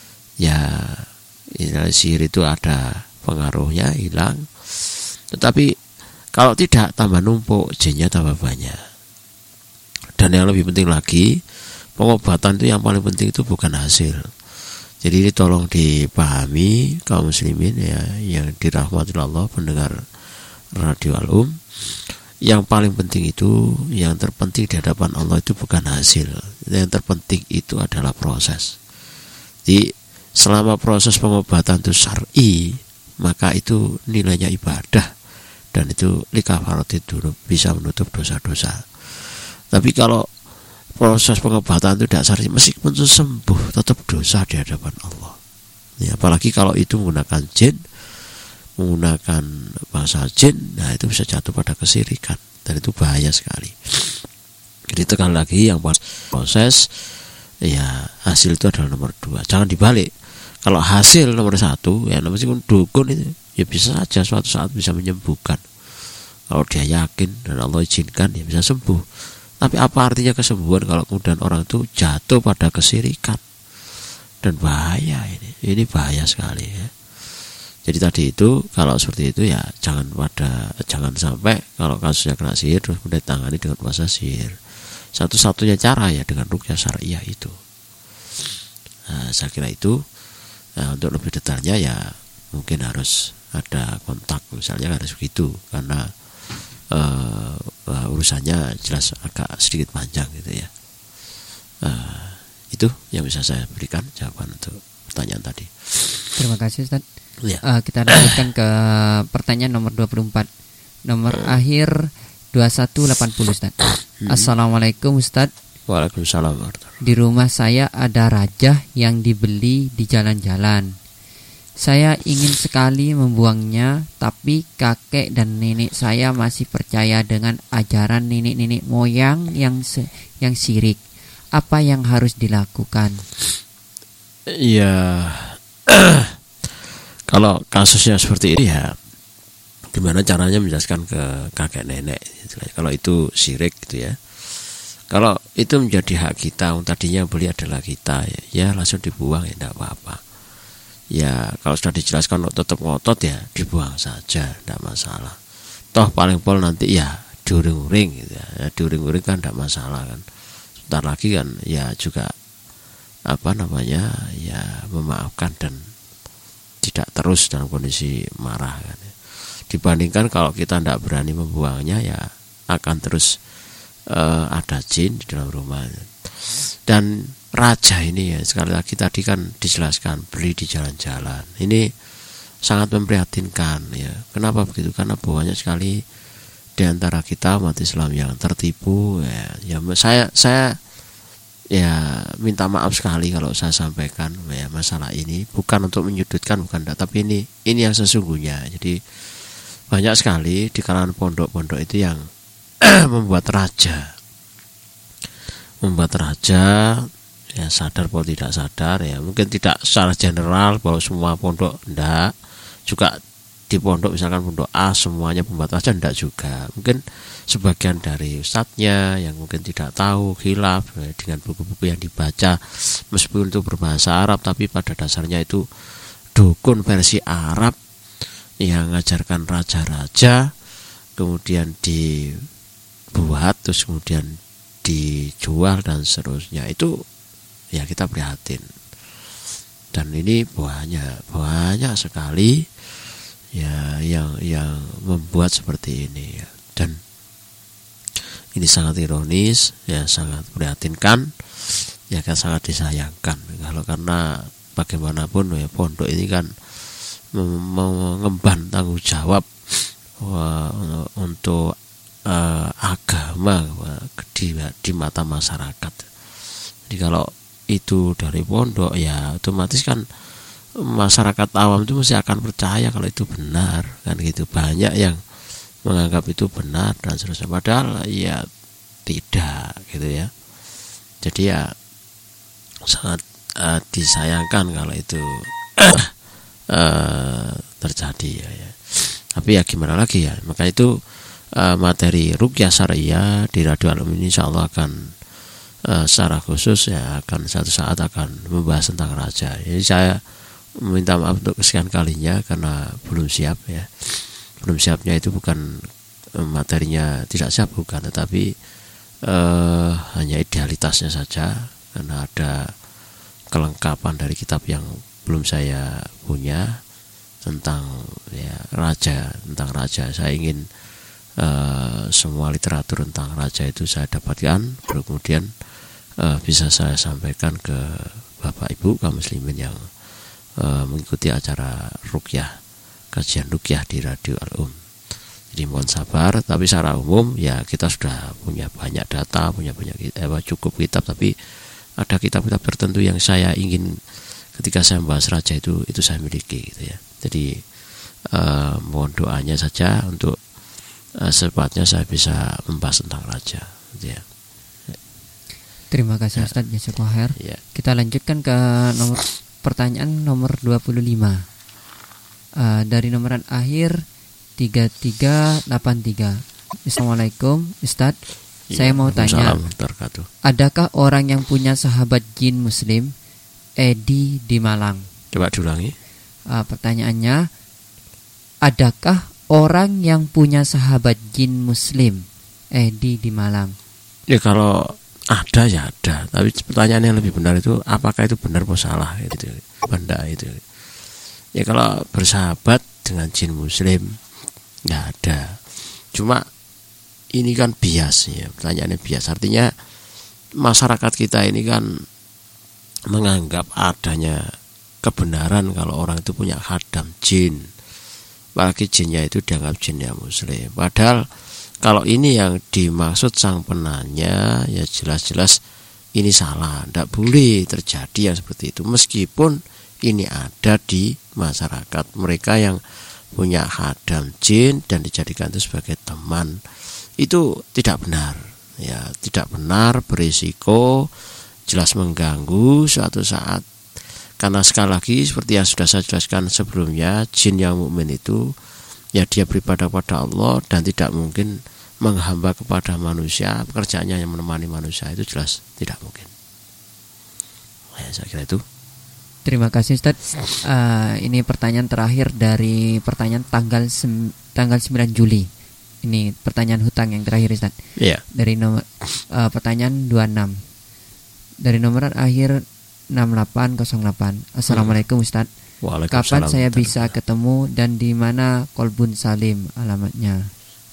sihir itu ada pengaruhnya, hilang. Tetapi kalau tidak, tambah numpuk, jinnya tambah banyak. Dan yang lebih penting lagi, pengobatan itu yang paling penting itu bukan hasil. Jadi ini tolong dipahami kaum muslimin ya, yang dirahmati Allah, pendengar Radio Al-Um. Yang paling penting itu, yang terpenting di hadapan Allah itu bukan hasil. Yang terpenting itu adalah proses. Jadi selama proses pengobatan itu syar'i, maka itu nilainya ibadah, dan itu likafaratid dzunub, bisa menutup dosa-dosa. Tapi kalau proses pengobatan itu tidak syar'i, meskipun itu sembuh, tetap dosa di hadapan Allah. Ya, apalagi kalau itu menggunakan jin, menggunakan bahasa jin, nah itu bisa jatuh pada kesirikan, dan itu bahaya sekali. Jadi tekan lagi, yang proses ya hasil itu adalah nomor 2, jangan dibalik. Kalau hasil nomor 1 ya, meskipun dukun itu ya bisa saja suatu saat bisa menyembuhkan, kalau dia yakin dan Allah izinkan ya bisa sembuh. Tapi apa artinya kesembuhan kalau kemudian orang itu jatuh pada kesirikan? Dan bahaya, ini bahaya sekali ya. Jadi tadi itu kalau seperti itu ya jangan sampai kalau kasusnya kena sihir terus kemudian ditangani dengan puasa sihir. Satu-satunya cara ya dengan ruqyah syariah itu. Nah, saya kira itu. Nah, untuk lebih detailnya ya mungkin harus ada kontak, misalnya harus begitu, karena urusannya jelas agak sedikit panjang gitu ya. Itu yang bisa saya berikan jawaban untuk pertanyaan tadi.
Terima kasih Ustaz.
Ya.
Kita lanjutkan ke pertanyaan nomor 24, nomor akhir 2180 Ustaz. Assalamualaikum Ustaz.
Waalaikumsalam.
Di rumah saya ada rajah yang dibeli di jalan-jalan. Saya ingin sekali membuangnya, tapi kakek dan nenek saya masih percaya dengan ajaran nenek-nenek moyang yang syirik. Apa yang harus dilakukan?
Iya. Kalau kasusnya seperti ini ya, gimana caranya menjelaskan ke kakek nenek? Kalau itu syirik gitu ya. Kalau itu menjadi hak kita, tadinya beli adalah kita, ya langsung dibuang ya tidak apa-apa. Ya kalau sudah dijelaskan tetap ngotot ya dibuang saja, tidak masalah. Toh paling pol nanti ya diuring-uring gitu ya. Diuring-uring kan tidak masalah kan. Sebentar lagi kan ya juga ya memaafkan dan tidak terus dalam kondisi marah kan. Dibandingkan kalau kita tidak berani membuangnya ya akan terus ada jin di dalam rumah. Dan raja ini ya, sekali lagi tadi kan dijelaskan beli di jalan-jalan, ini sangat memprihatinkan ya. Kenapa begitu? Karena banyak sekali di antara kita umat Islam yang tertipu ya. Saya ya minta maaf sekali kalau saya sampaikan ya masalah ini, bukan untuk menyudutkan, bukan, tapi ini yang sesungguhnya. Jadi banyak sekali di kalangan pondok-pondok itu yang membuat raja ya, sadar atau tidak sadar ya, mungkin tidak secara general bahwa semua pondok, enggak juga. Di pondok misalkan pondok A semuanya pembuat raja, enggak juga. Mungkin sebagian dari ustadznya yang mungkin tidak tahu, khilaf dengan buku-buku yang dibaca, meskipun itu berbahasa Arab tapi pada dasarnya itu dukun versi Arab yang mengajarkan raja-raja, kemudian dibuat terus kemudian dijual dan seterusnya. Itu ya kita prihatin. Dan ini banyak sekali ya yang membuat seperti ini ya. Dan ini sangat ironis ya, sangat prihatinkan ya, kan sangat disayangkan kalau, karena bagaimanapun ya pondok ini kan mengemban tanggung jawab untuk agama di mata masyarakat. Jadi kalau itu dari pondok ya otomatis kan masyarakat awam itu mesti akan percaya kalau itu benar, kan gitu. Banyak yang menganggap itu benar dan seterusnya, padahal ya tidak gitu ya. Jadi ya sangat disayangkan kalau itu terjadi ya. Tapi ya gimana lagi ya, maka itu materi ruqyah syariah di Radio Al-Um ini insyaallah akan secara khusus ya akan satu saat akan membahas tentang raja. Jadi saya minta maaf untuk kesekian kalinya karena belum siap ya. Belum siapnya itu bukan materinya tidak siap, bukan, tetapi hanya idealitasnya saja, karena ada kelengkapan dari kitab yang belum saya punya tentang ya tentang raja. Saya ingin semua literatur tentang raja itu saya dapatkan, baru kemudian bisa saya sampaikan ke Bapak Ibu kaum muslimin yang mengikuti acara ruqyah, kajian ruqyah di Radio Al-Um. Jadi mohon sabar, tapi secara umum ya kita sudah punya banyak data, punya cukup kitab, tapi ada kitab-kitab tertentu yang saya ingin ketika saya membahas raja itu saya miliki gitu ya. Jadi mohon doanya saja untuk secepatnya saya bisa membahas tentang raja gitu ya.
Terima kasih Ustaz Jazakallahu khair.
Ya.
Kita lanjutkan ke pertanyaan nomor 25 dari nomoran akhir 3383. Assalamualaikum Ustaz, saya mau tanya, adakah orang yang punya sahabat jin muslim Edi di Malang?
Coba diulangi.
Pertanyaannya, adakah orang yang punya sahabat jin muslim Edi di Malang?
Ya kalau ada ya ada, tapi pertanyaan yang lebih benar itu apakah itu benar atau salah itu benda itu. Ya kalau bersahabat dengan jin muslim nggak ada, cuma ini kan bias ya, pertanyaannya bias, artinya masyarakat kita ini kan menganggap adanya kebenaran kalau orang itu punya khadam jin, apalagi jinnya itu dianggap jinnya muslim. Padahal kalau ini yang dimaksud sang penanya, ya jelas-jelas ini salah, tidak boleh terjadi yang seperti itu. Meskipun ini ada di masyarakat, mereka yang punya khadam jin dan dijadikan itu sebagai teman, itu tidak benar. Ya, tidak benar, berisiko, jelas mengganggu suatu saat. Karena sekali lagi seperti yang sudah saya jelaskan sebelumnya, jin yang mukmin itu ya dia beribadah kepada Allah dan tidak mungkin menghamba kepada manusia. Pekerjaannya yang menemani manusia itu jelas tidak mungkin. Ya, saya kira itu.
Terima kasih Ustaz. Ini pertanyaan terakhir dari pertanyaan tanggal 9 Juli. Ini pertanyaan hutang yang terakhir Ustaz.
Iya.
Dari nomor pertanyaan 26. Dari nomor akhir 6808. Assalamualaikum Ustaz. Kapan saya bisa ketemu dan di mana Kolbun Salim alamatnya?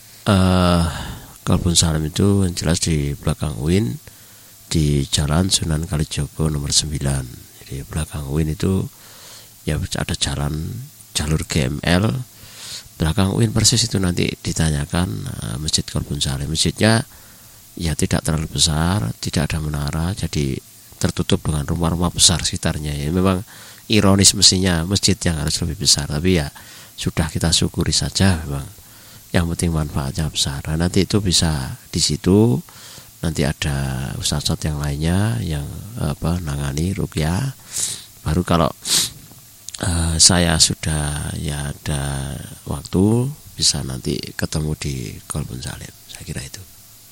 Kolbun Salim itu yang jelas di belakang UIN, di Jalan Sunan Kalijogo nomor 9. Jadi belakang UIN itu ya ada jalur GML belakang UIN persis itu, nanti ditanyakan Masjid Kolbun Salim. Masjidnya ya tidak terlalu besar, tidak ada menara, jadi tertutup dengan rumah-rumah besar sekitarnya. Ya memang ironis mestinya masjid yang harus lebih besar, tapi ya sudah kita syukuri saja memang. Yang penting manfaatnya besar. Nah, nanti itu bisa di situ nanti ada ustadz yang lainnya yang nangani ruqyah. Baru kalau saya sudah ya ada waktu bisa nanti ketemu di Kolbun Salim. Saya kira itu.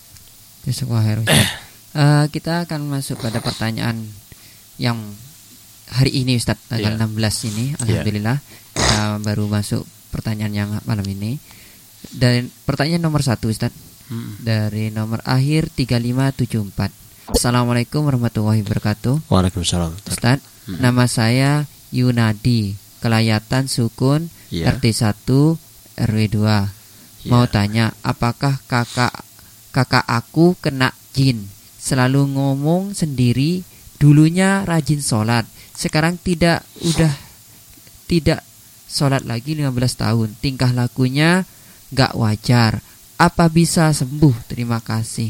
Kita akan masuk pada pertanyaan yang hari ini Ustaz, tanggal 16 ini. Alhamdulillah kita baru masuk pertanyaan yang malam ini. Dan pertanyaan nomor 1 Ustaz, dari nomor akhir 3574. Assalamualaikum warahmatullahi wabarakatuh.
Waalaikumsalam
Ustaz, nama saya Yunadi, kelayatan Sukun, RT 1 RW 2. Mau tanya, apakah kakak aku kena jin? Selalu ngomong sendiri, dulunya rajin sholat, sekarang tidak sholat lagi 15 tahun. Tingkah lakunya gak wajar. Apa bisa sembuh? Terima kasih.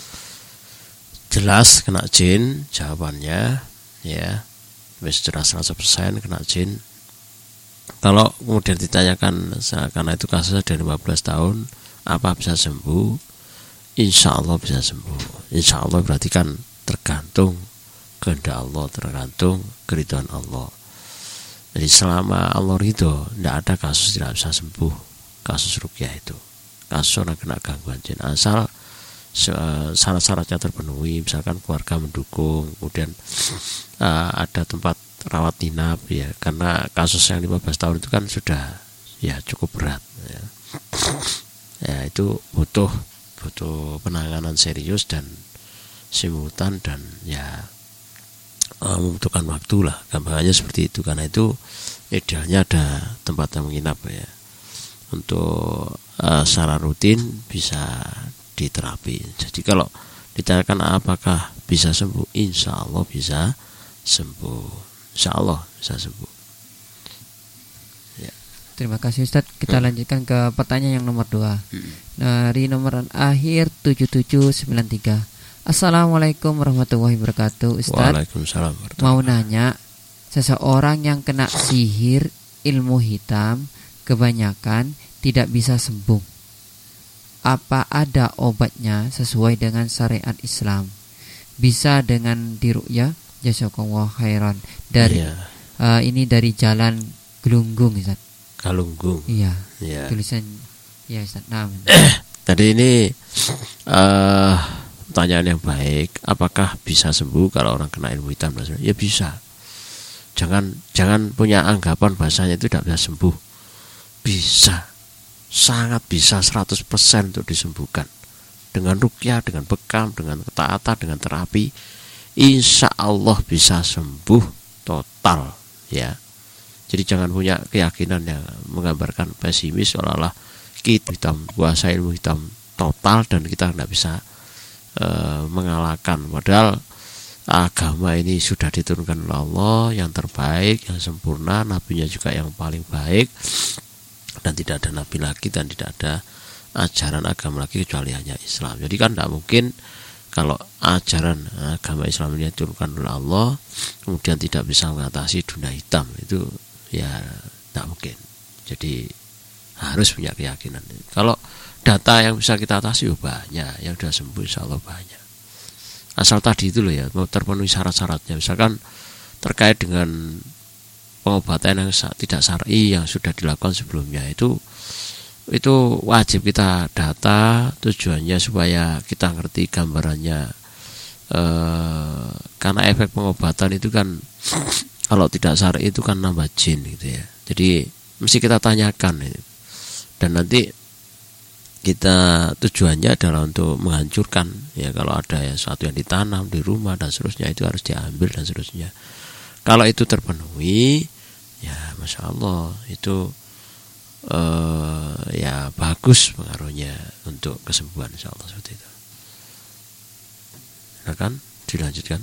Jelas kena jin jawabannya, ya. Wis jelas 100% kena jin. Kalau kemudian ditanyakan karena itu kasusnya dari 15 tahun, apa bisa sembuh? Insya Allah bisa sembuh. Insya Allah berarti kan tergantung kehendak Allah, tergantung keridhaan Allah. Jadi selama Allah ridho, tidak ada kasus tidak bisa sembuh. Kasus ruqyah itu, kasus orang kena gangguan jin, asal syarat-syaratnya terpenuhi, misalkan keluarga mendukung, kemudian ada tempat rawat inap, ya, karena kasus yang 15 tahun itu kan sudah ya cukup berat, ya. Ya itu butuh penanganan serius dan simultan, dan ya membutuhkan waktu lah, gambarannya seperti itu. Karena itu idealnya ada tempat yang menginap, ya, untuk secara rutin bisa diterapi. Jadi kalau ditanyakan apakah bisa sembuh, insya Allah bisa sembuh, insya Allah bisa sembuh, ya.
Terima kasih Ustaz. Kita lanjutkan ke pertanyaan yang nomor 2. Dari nomor akhir 7793. Assalamualaikum warahmatullahi wabarakatuh. Ustaz,
Waalaikumsalam.
Mau nanya, seseorang yang kena sihir ilmu hitam kebanyakan tidak bisa sembuh, apa ada obatnya sesuai dengan syariat Islam? Bisa dengan diruqyah? Jazakallahu khairan. Dari ini dari Jalan Galunggung, Ustaz.
Galunggung.
Iya.
Ya.
Tulisan ya Ustaz. Nah.
Tadi ini pertanyaan yang baik. Apakah bisa sembuh kalau orang kena ilmu hitam? Ya bisa. Jangan punya anggapan bahasanya itu tidak bisa sembuh. Bisa. Sangat bisa, 100% untuk disembuhkan. Dengan ruqyah, dengan bekam, dengan ketaatan, dengan terapi, insya Allah bisa sembuh total, ya. Jadi jangan punya keyakinan yang menggambarkan pesimis seolah-olah kita hitam, kuasa ilmu hitam total dan kita tidak bisa mengalahkan. Padahal agama ini sudah diturunkan oleh Allah yang terbaik, yang sempurna, nabinya juga yang paling baik, dan tidak ada nabi lagi dan tidak ada ajaran agama lagi kecuali hanya Islam. Jadi kan tidak mungkin kalau ajaran agama Islam ini diturunkan oleh Allah kemudian tidak bisa mengatasi dunia hitam, itu ya tidak mungkin. Jadi harus punya keyakinan. Kalau data yang bisa kita atasi banyak, yang sudah sembuh insya Allah banyak. Asal tadi itu loh ya, mau terpenuhi syarat-syaratnya. Misalkan terkait dengan pengobatan yang tidak syar'i yang sudah dilakukan sebelumnya, itu wajib kita data, tujuannya supaya kita ngerti gambarannya, karena efek pengobatan itu kan kalau tidak syar'i itu kan nambah jin gitu ya. Jadi mesti kita tanyakan itu. Dan nanti kita tujuannya adalah untuk menghancurkan, ya, kalau ada ya sesuatu yang ditanam di rumah dan seterusnya itu harus diambil dan seterusnya. Kalau itu terpenuhi, ya masya Allah itu ya bagus pengaruhnya untuk kesembuhan insya Allah seperti itu. Silakan dilanjutkan.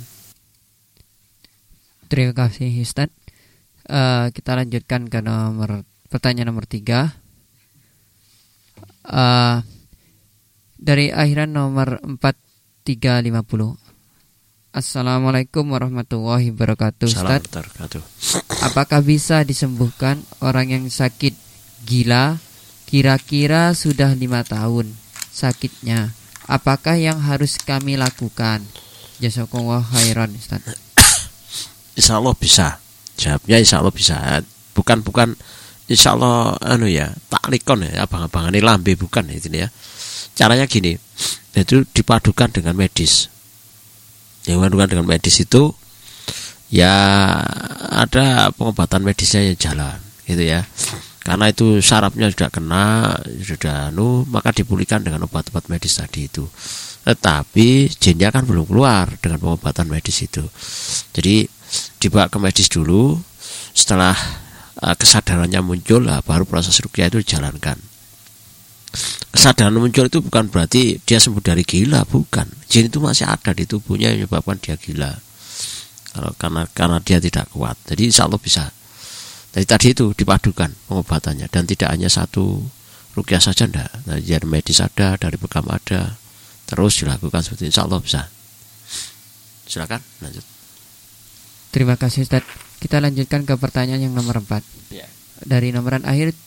Terima kasih Ustaz. Kita lanjutkan ke pertanyaan nomor 3. Dari akhiran nomor 350. Assalamualaikum warahmatullahi wabarakatuh.
Salam
Ustaz,
wabarakatuh.
apakah bisa disembuhkan orang yang sakit gila? Kira-kira sudah 5 tahun sakitnya. Apakah yang harus kami lakukan? Jazakallahu khairan, Ustaz.
Insya Allah bisa. Jawabnya insya Allah bisa. Bukan insya Allah taklikon ya, abang-abangan ini lambe, bukan itu ya. Caranya gini, itu dipadukan dengan medis. Yang dipadukan dengan medis itu ya ada pengobatan medisnya yang jalan gitu ya. Karena itu sarafnya sudah kena, maka dipulihkan dengan obat-obat medis tadi itu. Tetapi jinnya kan belum keluar dengan pengobatan medis itu. Jadi dibawa ke medis dulu. Setelah kesadarannya muncul, baru proses ruqyah itu dijalankan. Kesadaran muncul itu bukan berarti dia sembuh dari gila, bukan. Jin itu masih ada di tubuhnya yang menyebabkan dia gila. Karena dia tidak kuat. Jadi insya Allah bisa. Jadi tadi itu dipadukan pengobatannya, dan tidak hanya satu ruqyah saja, enggak. Nah, dari medis ada, dari bekam ada, terus dilakukan seperti itu. Insya Allah bisa. Silakan lanjut.
Terima kasih, Ustaz. Kita lanjutkan ke pertanyaan yang nomor 4
Ya.
dari nomoran akhir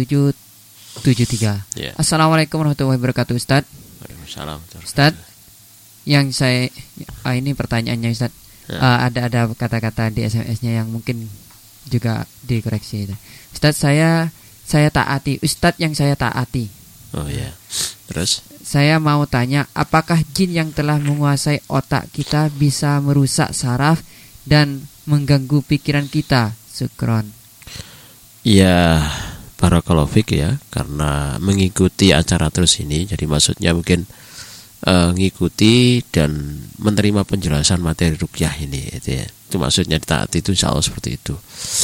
3773.
Ya.
Assalamualaikum warahmatullahi wabarakatuh, Ustaz.
Waalaikumsalam.
Ustaz, yang saya ini pertanyaannya, Ustaz.
Ya.
Ada kata-kata di SMS-nya yang mungkin juga dikoreksi. Ustaz, saya taati. Ustaz yang saya taati.
Oh ya. Terus?
Saya mau tanya, apakah jin yang telah menguasai otak kita bisa merusak saraf dan mengganggu pikiran kita? Syukron.
Ya, barakallahu fik ya, karena mengikuti acara terus ini, jadi maksudnya mungkin ngikuti dan menerima penjelasan materi ruqyah ini itu ya. Itu maksudnya taat itu insya Allah seperti itu.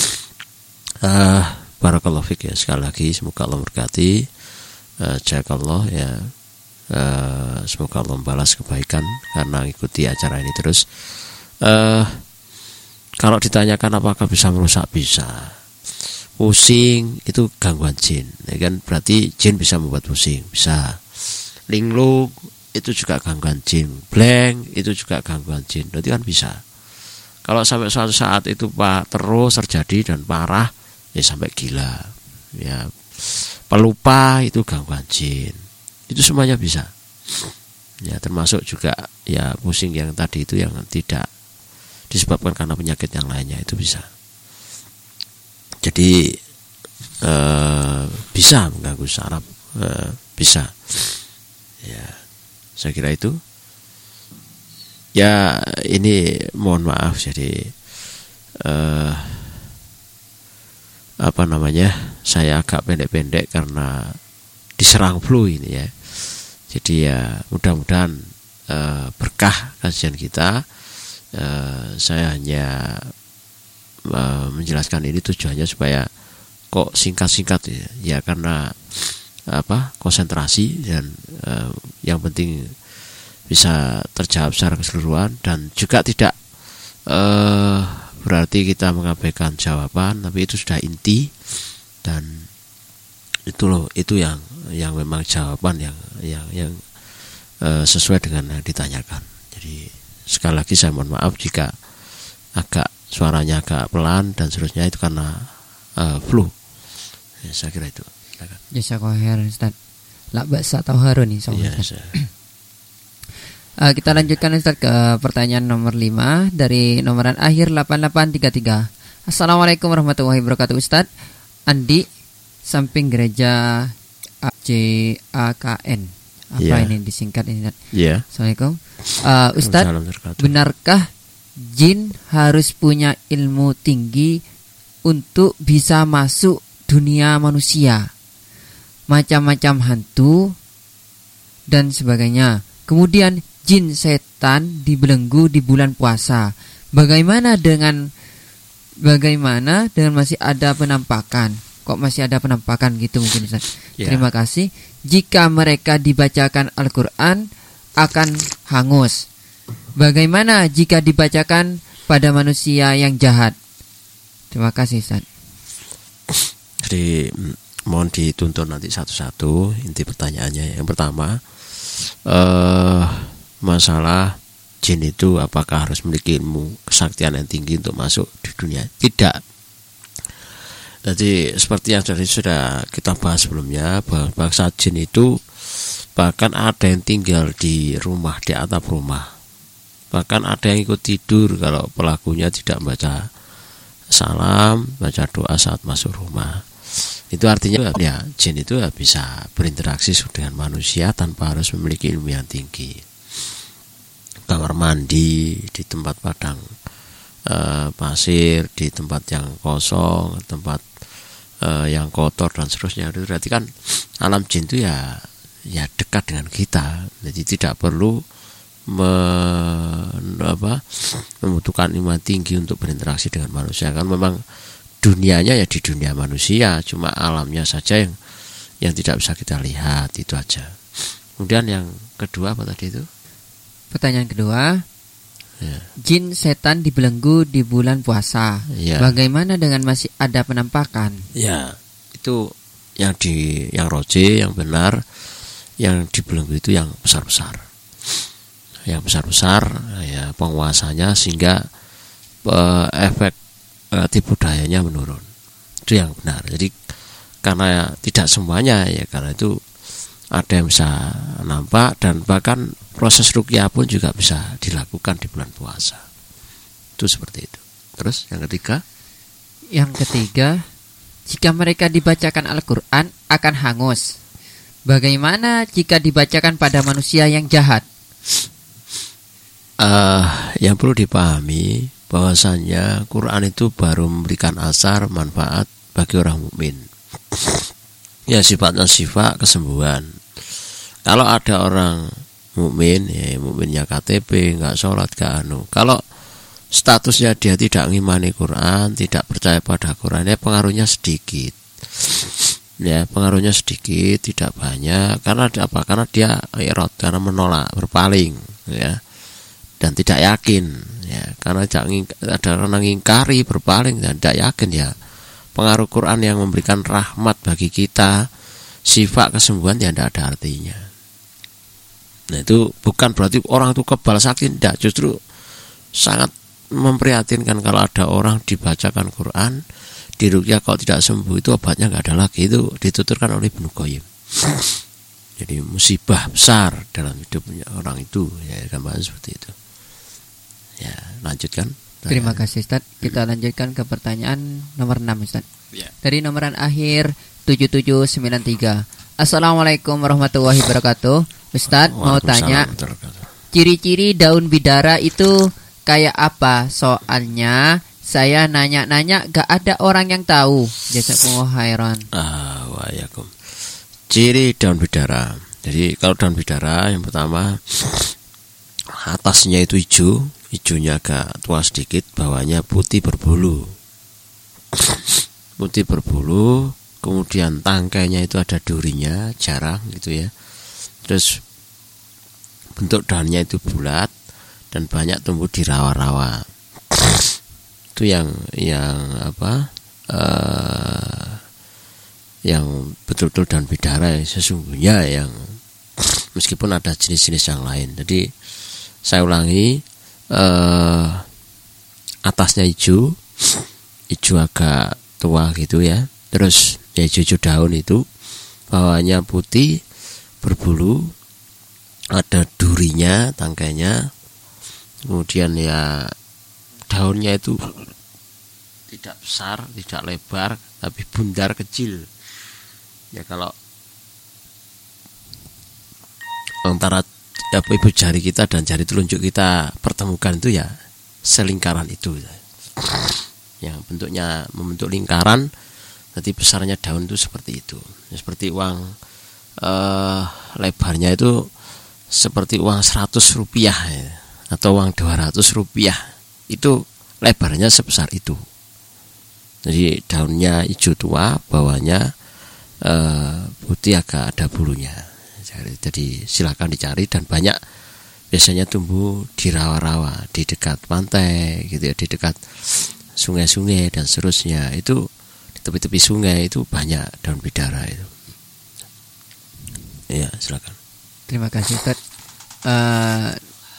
Barakallahu fik ya, sekali lagi semoga Allah berkati. Jazakallah ya. Semoga Allah membalas kebaikan karena mengikuti acara ini terus. Kalau ditanyakan apakah bisa merusak, bisa. Pusing itu gangguan jin, ya kan? Berarti jin bisa membuat pusing, bisa. Linglung itu juga gangguan jin, blank itu juga gangguan jin, berarti kan bisa. Kalau sampai suatu saat itu terus terjadi dan parah, ya sampai gila, ya pelupa itu gangguan jin, itu semuanya bisa. Ya termasuk juga ya pusing yang tadi itu yang tidak disebabkan karena penyakit yang lainnya, itu bisa. Jadi bisa mengganggu saraf, bisa. Ya, saya kira itu. Ya ini mohon maaf, jadi saya agak pendek-pendek karena diserang flu ini ya. Jadi ya mudah-mudahan berkah kajian kita. Saya hanya menjelaskan ini tujuannya supaya kok singkat-singkat ya karena konsentrasi dan yang penting bisa terjawab secara keseluruhan, dan juga tidak berarti kita mengabaikan jawaban, tapi itu sudah inti, dan itu yang memang jawaban yang sesuai dengan yang ditanyakan. Jadi sekali lagi saya mohon maaf jika suaranya agak pelan dan seterusnya, itu karena flu. Ya, saya kira itu.
Jazakallahu khairan, Ustaz. La ba'sa taharun insyaallah. Kita lanjutkan, Ustaz, ke pertanyaan nomor 5 dari nomoran akhir 8833. Assalamualaikum warahmatullahi wabarakatuh, Ustaz. Andi, samping gereja JAKN. Apa ini disingkat ini, Ustaz?
Iya.
Assalamualaikum. Ustaz, benarkah jin harus punya ilmu tinggi untuk bisa masuk dunia manusia, macam-macam hantu dan sebagainya? Kemudian jin setan dibelenggu di bulan puasa. Bagaimana dengan masih ada penampakan? Kok masih ada penampakan gitu mungkin, Ustaz? Ya. Terima kasih. Jika mereka dibacakan Al-Qur'an akan hangus. Bagaimana jika dibacakan pada manusia yang jahat? Terima kasih, Ustaz.
Jadi mohon dituntun nanti satu-satu inti pertanyaannya. Yang pertama, masalah jin itu apakah harus memiliki ilmu kesaktian yang tinggi untuk masuk di dunia. Tidak. Jadi seperti yang sudah kita bahas sebelumnya, bahwa bangsa jin itu bahkan ada yang tinggal di rumah, di atap rumah. Bahkan ada yang ikut tidur kalau pelakunya tidak membaca salam, baca doa saat masuk rumah. Itu artinya ya jin itu bisa berinteraksi dengan manusia tanpa harus memiliki ilmu yang tinggi. Kamar mandi, di tempat padang pasir, di tempat yang kosong, tempat yang kotor dan seterusnya. Itu berarti kan alam jin itu ya dekat dengan kita. Jadi tidak perlu membutuhkan ilmu tinggi untuk berinteraksi dengan manusia. Kan memang dunianya ya di dunia manusia, cuma alamnya saja yang tidak bisa kita lihat, itu aja. Kemudian yang kedua apa tadi itu?
Pertanyaan kedua,
ya.
Jin setan dibelenggu di bulan puasa.
Ya.
Bagaimana dengan masih ada penampakan?
Ya, itu yang roje, yang benar, yang dibelenggu itu yang besar-besar. Yang besar-besar ya penguasanya, sehingga efek tipu dayanya menurun. Itu yang benar. Jadi karena tidak semuanya ya, karena itu ada yang bisa nampak, dan bahkan proses ruqyah pun juga bisa dilakukan di bulan puasa. Itu seperti itu. Terus yang ketiga?
Yang ketiga, jika mereka dibacakan Al-Quran akan hangus. Bagaimana jika dibacakan pada manusia yang jahat?
Yang perlu dipahami bahwasannya Quran itu baru memberikan asar manfaat bagi orang mukmin. Ya sifatnya sifat kesembuhan. Kalau ada orang mukmin, ya mukminnya KTP, nggak sholat, nggak anu. Kalau statusnya dia tidak ngimani Quran, tidak percaya pada Quran, ya pengaruhnya sedikit. Ya pengaruhnya sedikit, tidak banyak. Karena apa? Karena dia irad, karena menolak, berpaling, ya. Dan tidak yakin, ya, karena ada orang ingkari, berpaling dan tidak yakin, ya. Pengaruh Quran yang memberikan rahmat bagi kita, sifat kesembuhan, ya tidak ada artinya. Nah itu bukan berarti orang itu kebal sakit, tidak. Justru sangat memprihatinkan kalau ada orang dibacakan Quran, diruqyah kalau tidak sembuh, itu obatnya nggak ada lagi. Itu dituturkan oleh Ibnu Qayyim. Jadi musibah besar dalam hidupnya orang itu, ya gambaran seperti itu. Ya, lanjutkan.
Terima kasih Ustaz. Kita lanjutkan ke pertanyaan nomor 6 Ustaz.
Ya.
Dari nomoran akhir 7793. Assalamualaikum warahmatullahi wabarakatuh. Ustaz mau tanya, ciri-ciri daun bidara itu kayak apa? Soalnya saya nanya-nanya gak ada orang yang tahu. Jazakumullah khairan.
Waalaikum. Ciri daun bidara. Jadi kalau daun bidara yang pertama, atasnya itu hijaunya agak tua sedikit, bawahnya putih berbulu. Putih berbulu, kemudian tangkainya itu ada durinya, jarang gitu ya. Terus bentuk daunnya itu bulat dan banyak tumbuh di rawa-rawa. Itu yang yang betul-betul daun bidara yang sesungguhnya, yang meskipun ada jenis-jenis yang lain. Jadi saya ulangi, atasnya hijau agak tua gitu ya. Terus ya hijau daun itu, bawahnya putih berbulu, ada durinya, tangkainya. Kemudian ya daunnya itu tidak besar, tidak lebar, tapi bundar kecil. Ya kalau antara ibu jari kita dan jari telunjuk kita pertemukan itu ya selingkaran itu, yang bentuknya membentuk lingkaran. Nanti besarnya daun itu seperti itu, ya, seperti uang, lebarnya itu seperti uang 100 rupiah ya, atau uang 200 rupiah, itu lebarnya sebesar itu. Jadi daunnya hijau tua, bawahnya putih agak ada bulunya. Jadi silakan dicari, dan banyak biasanya tumbuh di rawa-rawa, di dekat pantai gitu ya, di dekat sungai-sungai dan seterusnya. Itu di tepi-tepi sungai itu banyak daun bidara itu. Ya, silakan.
Terima kasih Ustaz.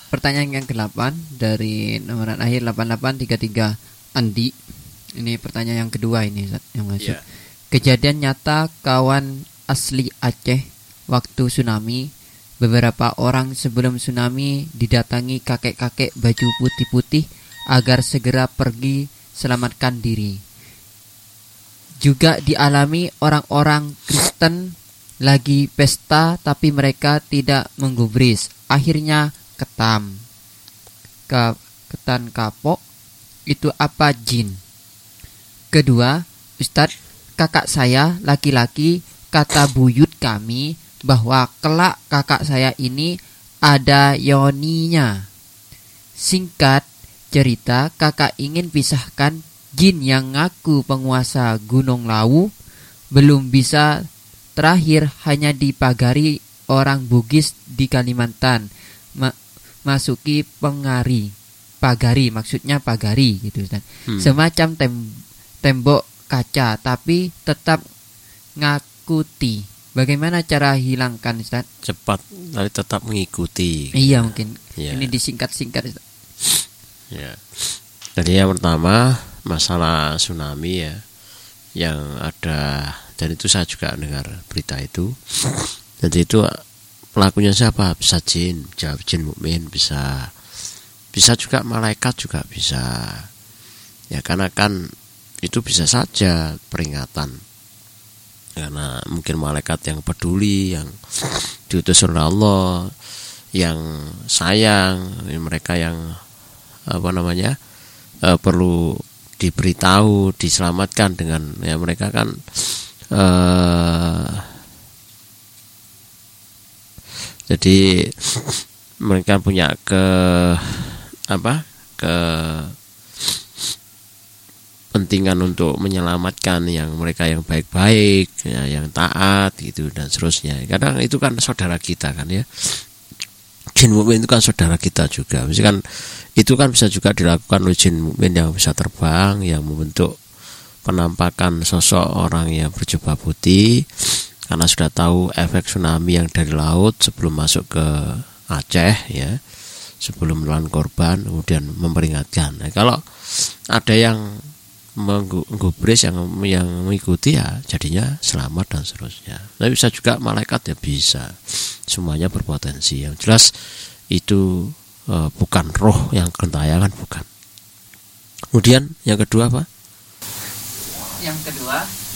pertanyaan yang ke-8 dari nomoran akhir 8833 Andi. Ini pertanyaan yang kedua ini Ustaz, yang masuk.
Ya.
Kejadian nyata kawan asli Aceh waktu tsunami. Beberapa orang sebelum tsunami didatangi kakek-kakek baju putih-putih agar segera pergi selamatkan diri. Juga dialami orang-orang Kristen lagi pesta tapi mereka tidak menggubris. Akhirnya ketam. Ketan kapok itu apa jin? Kedua, Ustadz, kakak saya laki-laki kata buyut kami bahwa kelak kakak saya ini ada yoninya. Singkat cerita, kakak ingin pisahkan jin yang ngaku penguasa Gunung Lawu belum bisa. Terakhir hanya dipagari orang Bugis di Kalimantan. Masuki pagari maksudnya pagari gitu Ustaz. Semacam tembok kaca tapi tetap ngakuti. Bagaimana cara hilangkan Ustaz?
Cepat tapi tetap mengikuti.
Iya mungkin.
Ya.
Ini disingkat-singkat Ustaz.
Ya. Jadi yang pertama masalah tsunami ya, yang ada, dan itu saya juga dengar berita itu. Jadi itu pelakunya siapa? Bisa jin, jin mukmin, bisa juga malaikat juga bisa. Ya karena kan itu bisa saja peringatan. Karena mungkin malaikat yang peduli, yang diutus oleh Allah, yang sayang, mereka yang perlu diberitahu, diselamatkan dengan ya mereka kan jadi mereka punya kepentingan untuk menyelamatkan yang mereka yang baik-baik, ya, yang taat gitu dan seterusnya. Kadang itu kan saudara kita kan ya. Jin mukmin itu kan saudara kita juga. Misalkan itu kan bisa juga dilakukan oleh jin mukmin yang bisa terbang, yang membentuk penampakan sosok orang yang berjubah putih karena sudah tahu efek tsunami yang dari laut sebelum masuk ke Aceh ya, sebelum menelan korban, kemudian memperingatkan. Nah, kalau ada yang menggubris, yang mengikuti ya jadinya selamat dan seterusnya. Tapi bisa juga malaikat ya bisa. Semuanya berpotensi. Yang jelas itu bukan roh yang gentayangan, bukan. Kemudian yang kedua apa?
Yang kedua,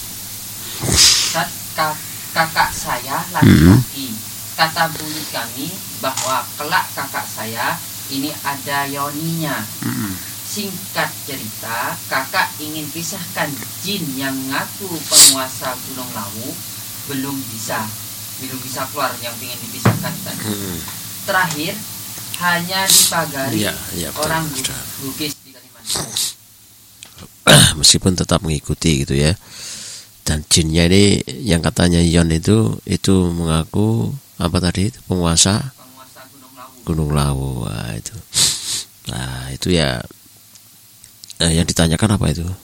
kakak saya laki-laki kata buyut kami bahwa kelak kakak saya ini ada yoninya. Singkat cerita, kakak ingin pisahkan jin yang ngaku penguasa Gunung Lawu belum bisa keluar, yang ingin dipisahkan tadi. Terakhir hanya dipagari orang Bugis di Kalimantan.
Meskipun tetap mengikuti gitu ya. Dan jinnya ini yang katanya Yon itu mengaku apa tadi? Penguasa Gunung Lawu. Nah, itu ya. Yang ditanyakan apa itu?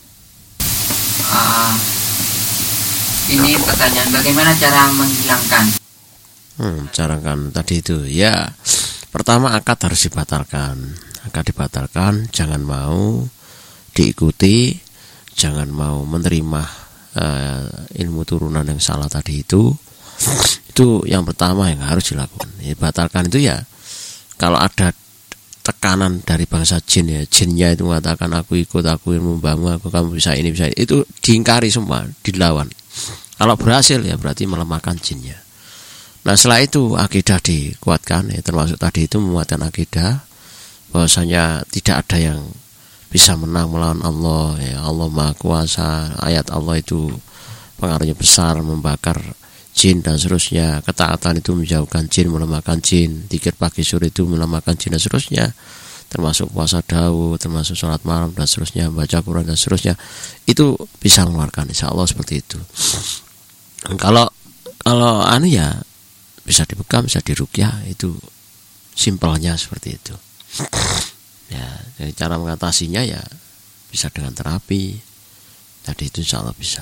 Ini pertanyaan bagaimana cara menghilangkan?
Cara kan tadi itu ya. Pertama akad harus dibatalkan. Jangan mau diikuti, jangan mau menerima ilmu turunan yang salah tadi itu. Itu yang pertama yang harus dilakukan. Ya, batalkan itu ya. Kalau ada tekanan dari bangsa jin ya, jinnya itu mengatakan aku ikut, aku membangun, aku kamu bisa ini bisa itu diingkari semua, dilawan. Kalau berhasil ya berarti melemahkan jinnya. Nah setelah itu akidah dikuatkan ya, termasuk tadi itu menguatkan akidah bahwasanya tidak ada yang bisa menang melawan Allah ya. Allah Maha Kuasa, ayat Allah itu pengaruhnya besar, membakar jin dan seterusnya. Ketaatan itu menjauhkan jin, melemahkan jin. Zikir pagi sore itu melemahkan jin dan seterusnya. Termasuk puasa Daud, termasuk sholat malam dan seterusnya, baca Quran dan seterusnya. Itu bisa mengeluarkan, insya Allah seperti itu. Kalau ya bisa dibekam, bisa diruqyah, itu simpelnya seperti itu. Ya, jadi cara mengatasinya ya bisa dengan terapi. Tadi itu insya Allah bisa.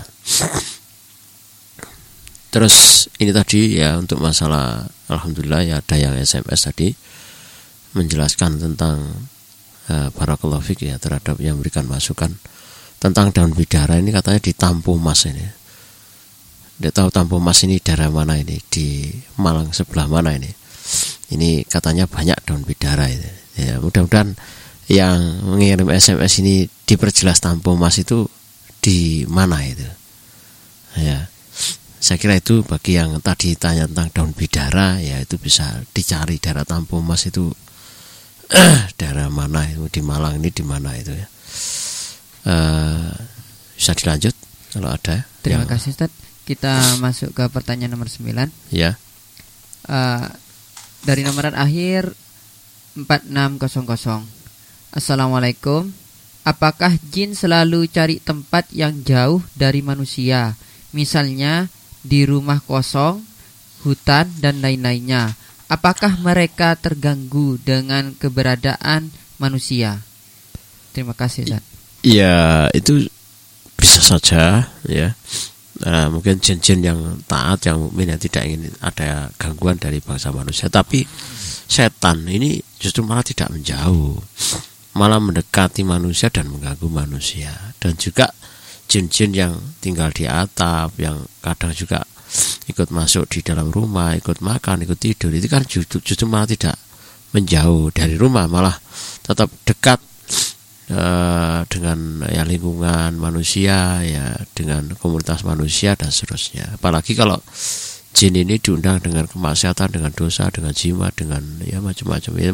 Terus ini tadi ya untuk masalah alhamdulillah ya ada yang SMS tadi menjelaskan tentang barakallahu fik ya, terhadap yang memberikan masukan tentang daun bidara ini. Katanya di Tampo Mas ini. Dia tahu Tampo Mas ini daerah mana ini, di Malang sebelah mana ini. Ini katanya banyak daun bidara itu. Ya, mudah-mudahan yang mengirim SMS ini diperjelas Tampo Mas itu di mana itu. Ya. Saya kira itu bagi yang tadi tanya tentang daun bidara, ya itu bisa dicari daerah Tampo Mas itu daerah mana itu, di Malang ini di mana itu ya. Bisa dilanjut kalau ada.
Terima kasih Ustaz. Kita masuk ke pertanyaan nomor 9.
Ya.
Dari nomoran akhir 4600. Assalamualaikum. Apakah jin selalu cari tempat yang jauh dari manusia? Misalnya di rumah kosong, hutan, dan lain-lainnya. Apakah mereka terganggu dengan keberadaan manusia? Terima kasih Ustaz.
Ya, itu bisa saja ya. Mungkin jin-jin yang taat, yang mukmin, yang tidak ingin ada gangguan dari bangsa manusia. Tapi setan ini justru malah tidak menjauh, malah mendekati manusia dan mengganggu manusia. Dan juga jin-jin yang tinggal di atap, yang kadang juga ikut masuk di dalam rumah, ikut makan, ikut tidur, itu kan justru malah tidak menjauh dari rumah, malah tetap dekat dengan ya lingkungan manusia, ya dengan komunitas manusia dan seterusnya. Apalagi kalau jin ini diundang dengan kemaksiatan, dengan dosa, dengan jimat, dengan ya macam-macam, ini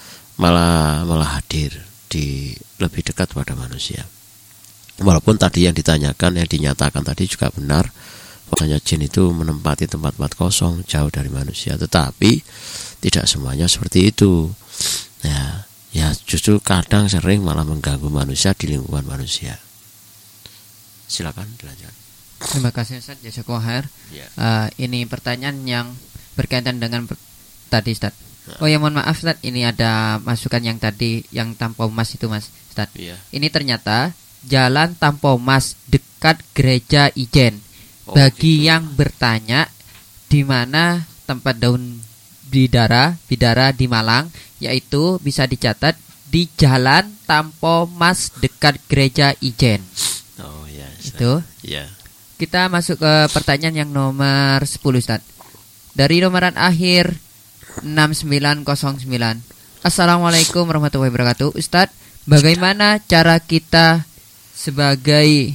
malah hadir di lebih dekat pada manusia. Walaupun tadi yang ditanyakan, yang dinyatakan tadi juga benar, bahwasanya jin itu menempati tempat-tempat kosong jauh dari manusia, tetapi tidak semuanya seperti itu. Ya justru kadang sering malah mengganggu manusia di lingkungan manusia. Silakan dilanjutkan.
Terima kasih Ustaz, jazakallahu khair.
Ya.
Ini pertanyaan yang berkaitan dengan tadi Ustaz. Oh ya, mohon maaf Ustaz, ini ada masukan yang tadi yang Tampo Mas itu Mas Ustaz.
Ya.
Ini ternyata Jalan Tampo Mas dekat Gereja Ijen. Bagi
gitu.
yang bertanya di mana tempat daun bidara di Malang, yaitu bisa dicatat di Jalan Tampo Mas dekat Gereja Ijen.
Oh ya.
Itu.
Ya.
Kita masuk ke pertanyaan yang nomor 10 Ustaz. Dari nomoran akhir 6909. Assalamualaikum warahmatullahi wabarakatuh. Ustaz, bagaimana cara kita sebagai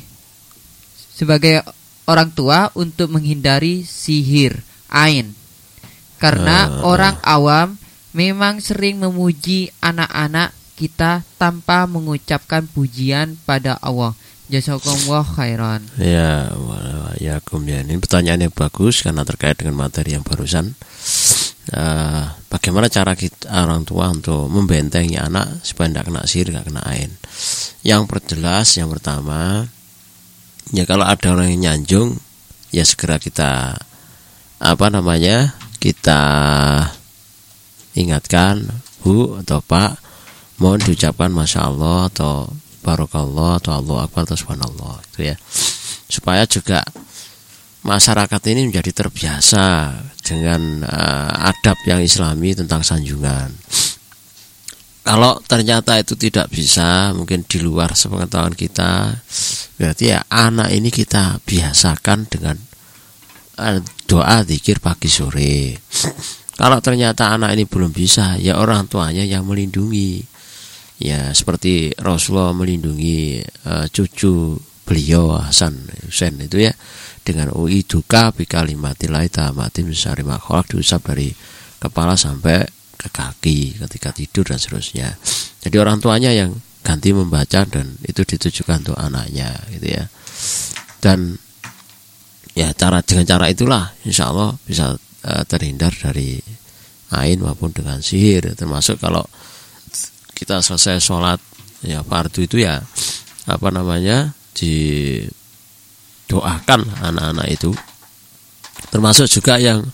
orang tua untuk menghindari sihir ain? Karena orang awam memang sering memuji anak-anak kita tanpa mengucapkan pujian pada Allah. Jazakumullah khairan.
Ya, ini pertanyaan yang bagus karena terkait dengan materi yang barusan. Bagaimana cara kita orang tua untuk membentengi anak supaya tidak kena sihir, tidak kena ain? Yang perjelas, yang pertama, ya kalau ada orang yang nyanjung, ya segera kita kita ingatkan, Bu atau Pak, mohon diucapkan Masya Allah atau Barakallah atau Allah Akbar atau Subhanallah, itu ya, supaya juga masyarakat ini menjadi terbiasa dengan adab yang islami tentang sanjungan. Kalau ternyata itu tidak bisa, mungkin di luar sepengetahuan kita, berarti ya anak ini kita biasakan dengan doa zikir pagi sore. Kalau ternyata anak ini belum bisa, ya orang tuanya yang melindungi. Ya seperti Rasulullah melindungi cucu beliau Hasan Husain itu ya, dengan uiduka bi kalimatillahi tammati min syarri ma khalaq, diusap dari kepala sampai ke kaki ketika tidur dan seterusnya. Jadi orang tuanya yang ganti membaca dan itu ditujukan untuk anaknya gitu ya. Dan ya dengan cara itulah insya Allah bisa terhindar dari ain maupun dengan sihir. Termasuk kalau kita selesai sholat ya fardu itu ya didoakan anak-anak itu. Termasuk juga yang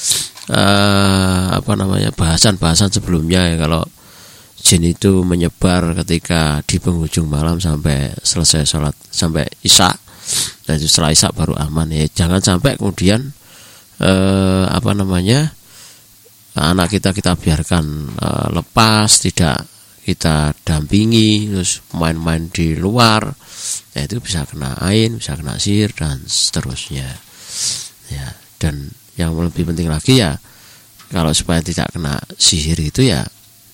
bahasan-bahasan sebelumnya ya, kalau jin itu menyebar ketika di penghujung malam sampai selesai sholat sampai isya, dan setelah isya baru aman ya. Jangan sampai kemudian anak kita biarkan lepas, tidak kita dampingi, terus main-main di luar, ya itu bisa kena ain, bisa kena sihir dan seterusnya. Ya, dan yang lebih penting lagi ya, kalau supaya tidak kena sihir itu ya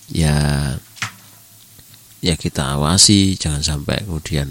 kita awasi, jangan sampai kemudian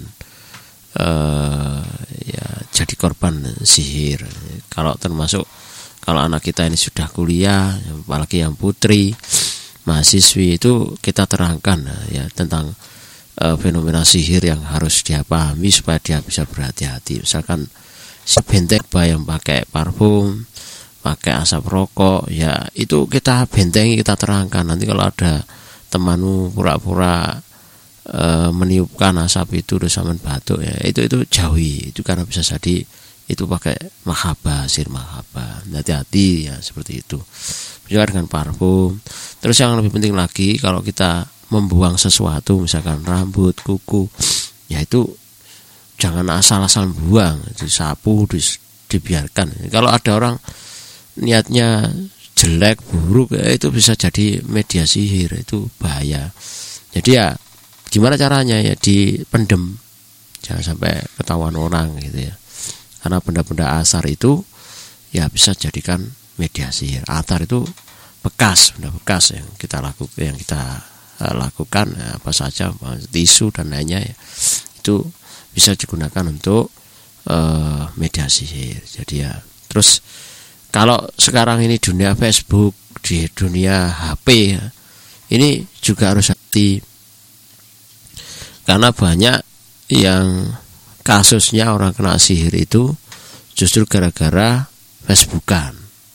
ya jadi korban sihir. Kalau anak kita ini sudah kuliah, apalagi yang putri mahasiswi, itu kita terangkan ya tentang fenomena sihir yang harus dia pahami supaya dia bisa berhati-hati. Misalkan si benteng yang pakai parfum, pakai asap rokok, ya itu kita bentengi, kita terangkan. Nanti kalau ada temanmu pura-pura meniupkan asap itu terus sampean batuk, ya itu jauhi, itu karena bisa jadi itu pakai mahabbah, sihir mahabbah. Hati-hati ya seperti itu. Juga dengan parfum. Terus yang lebih penting lagi, kalau kita membuang sesuatu, misalkan rambut, kuku, ya itu jangan asal-asal buang, itu sapu dibiarkan. Kalau ada orang niatnya jelek, buruk, ya itu bisa jadi media sihir, itu bahaya. Jadi ya gimana caranya, ya dipendem, jangan sampai ketahuan orang gitu ya. Karena benda-benda asar itu ya bisa jadikan media sihir. Atar itu bekas, benda bekas yang kita lakukan ya, apa saja, tisu dan lainnya ya, itu bisa digunakan untuk media sihir. Jadi ya, terus kalau sekarang ini dunia Facebook, di dunia HP ya, ini juga harus hati, karena banyak yang kasusnya orang kena sihir itu justru gara-gara Facebookan.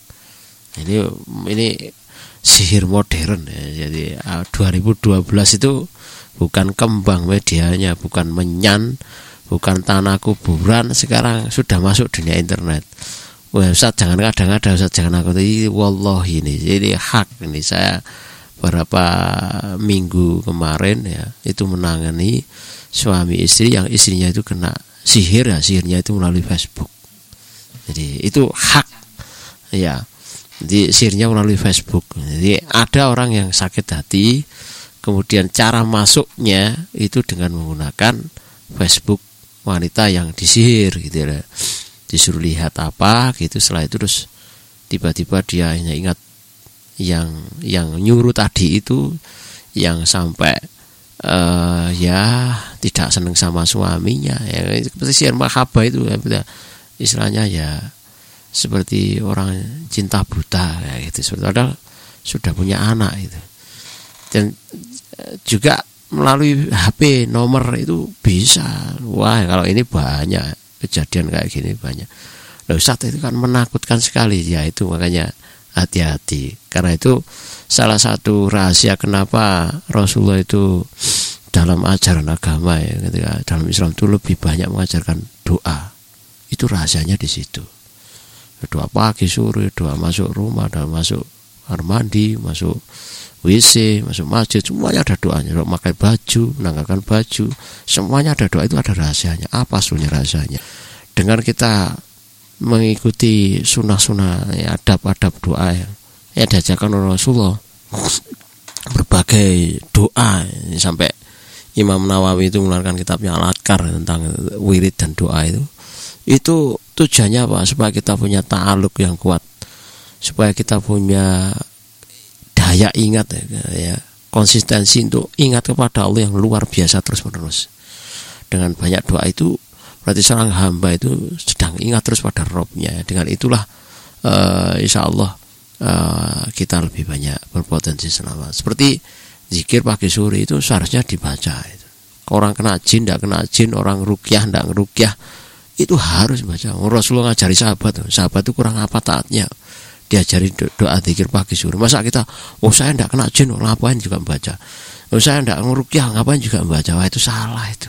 Ini sihir modern ya. Jadi 2012 itu bukan kembang medianya, bukan menyan, bukan tanah kuburan, sekarang sudah masuk dunia internet. Wah, Ustaz jangan kadang-kadang, Ustaz jangan aku ini wallahi ini hak ini. Saya beberapa minggu kemarin ya itu menangani suami istri yang istrinya itu kena sihir, ya sihirnya itu melalui Facebook. Jadi itu hak ya. Jadi sihirnya melalui Facebook. Jadi ada orang yang sakit hati, kemudian cara masuknya itu dengan menggunakan Facebook wanita yang disihir gitu ya. Disuruh lihat apa gitu, setelah itu terus tiba-tiba dia hanya ingat yang nyuruh tadi itu, yang sampai ya tidak senang sama suaminya ya, seperti sihir mahabbah itu ya, istilahnya ya seperti orang cinta buta ya gitu. Padahal sudah punya anak itu. Dan juga melalui HP nomor itu bisa. Wah, kalau ini banyak kejadian kayak gini, banyak. Nah, Ustaz itu kan menakutkan sekali ya, itu makanya hati-hati. Karena itu salah satu rahasia kenapa Rasulullah itu dalam ajaran agama ya, ketika dalam Islam itu lebih banyak mengajarkan doa. Itu rahasianya di situ. Doa pagi sore, doa masuk rumah, doa masuk kamar mandi, masuk WC, masuk masjid, semuanya ada doanya. Doa pakai baju, menanggalkan baju, semuanya ada doa, itu ada rahasianya. Apa sebenarnya rahasianya? Dengan kita mengikuti sunnah-sunnah ya, adab-adab doa yang diajarkan oleh Rasulullah, berbagai doa, sampai Imam Nawawi itu mengeluarkan kitabnya Al-Adhkar tentang wirid dan doa itu tujuannya apa? Supaya kita punya ta'aluk yang kuat, supaya kita punya daya ingat ya, konsistensi untuk ingat kepada Allah yang luar biasa terus menerus. Dengan banyak doa itu berarti seorang hamba itu sedang ingat terus pada Robnya. Dengan itulah insya Allah kita lebih banyak berpotensi selamat. Seperti zikir pagi sore itu seharusnya dibaca itu. Orang kena jin, tidak kena jin, orang rukyah, tidak rukyah, itu harus baca. Rasulullah ngajari sahabat itu kurang apa taatnya, diajari doa zikir pagi sore. Masa kita, saya tidak kena jin, ngapain juga membaca, saya tidak ngurukyah, ngapain juga membaca. Wah, itu salah, itu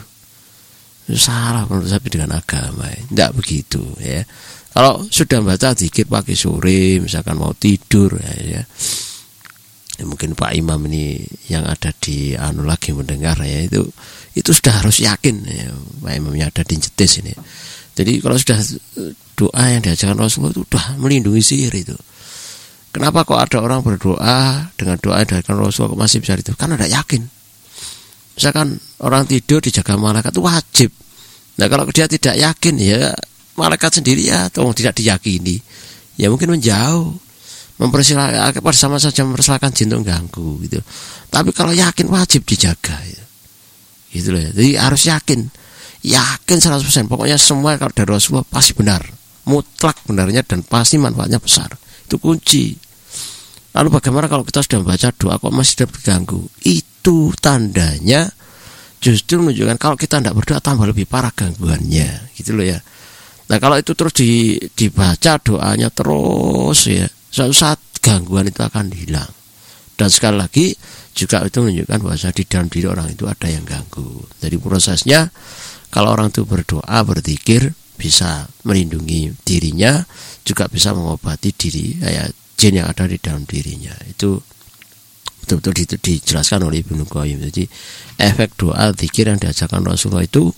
salah menurut saya dengan agama. Tidak begitu ya. Kalau sudah membaca zikir pagi sore, misalkan mau tidur ya, mungkin Pak Imam ini yang ada di lagi mendengar ya, itu sudah harus yakin ya, Pak Imamnya ada di Jetis ini. Jadi kalau sudah doa yang diajarkan Rasulullah itu sudah melindungi sihir itu. Kenapa kok ada orang berdoa dengan doa dari Rasulullah kok masih bisa itu? Karena tidak yakin. Misalkan orang tidur dijaga malaikat itu wajib. Nah kalau dia tidak yakin ya malaikat sendiri ya atau tidak diyakini ya mungkin menjauh, mempersilahkan sama saja mempersilahkan jin untuk ganggu gitu. Tapi kalau yakin wajib dijaga gitu loh ya. Jadi harus yakin 100%. Pokoknya semua kalau dari Rasulullah pasti benar, mutlak benarnya dan pasti manfaatnya besar. Itu kunci. Lalu bagaimana kalau kita sudah membaca doa kok masih tidak terganggu? Itu tandanya justru menunjukkan kalau kita tidak berdoa tambah lebih parah gangguannya, gitu loh ya. Nah kalau itu terus dibaca doanya terus ya, suatu saat gangguan itu akan hilang. Dan sekali lagi juga itu menunjukkan bahwa di dalam diri orang itu ada yang ganggu. Jadi prosesnya kalau orang itu berdoa, berzikir bisa melindungi dirinya, juga bisa mengobati diri jin yang ada di dalam dirinya. Itu betul-betul dijelaskan oleh Ibnu Qayyim. Jadi efek doa zikir yang diajarkan Rasulullah itu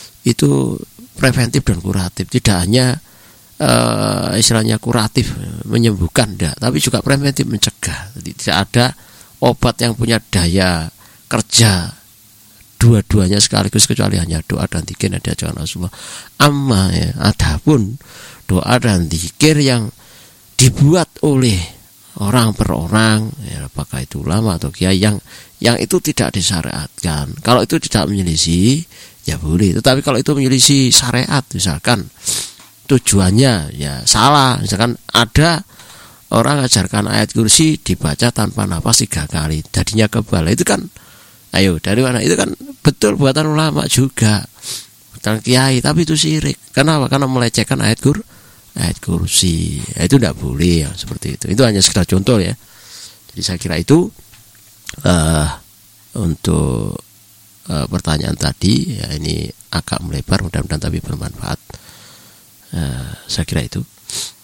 preventif dan kuratif. Tidak hanya istilahnya kuratif menyembuhkan, tapi juga preventif mencegah. Jadi tidak ada obat yang punya daya kerja dua-duanya sekaligus kecuali hanya doa dan zikir yang diajarkan Rasulullah. Adapun doa dan zikir yang dibuat oleh orang per orang, ya, apakah itu ulama atau kiai yang itu tidak disyariatkan. Kalau itu tidak menyelisih, ya boleh. Tetapi kalau itu menyelisih syariat, misalkan tujuannya ya salah, misalkan ada orang ajarkan ayat kursi dibaca tanpa nafas 3 kali, jadinya kebal. Itu kan, dari mana? Itu kan betul buatan ulama juga, buatan kiai, tapi itu syirik. Kenapa? Karena melecehkan ayat kursi. Itu tidak boleh yang seperti itu. Itu hanya sekedar contoh ya. Jadi saya kira itu untuk pertanyaan tadi ya, ini agak melebar mudah-mudahan tapi bermanfaat. Saya kira itu.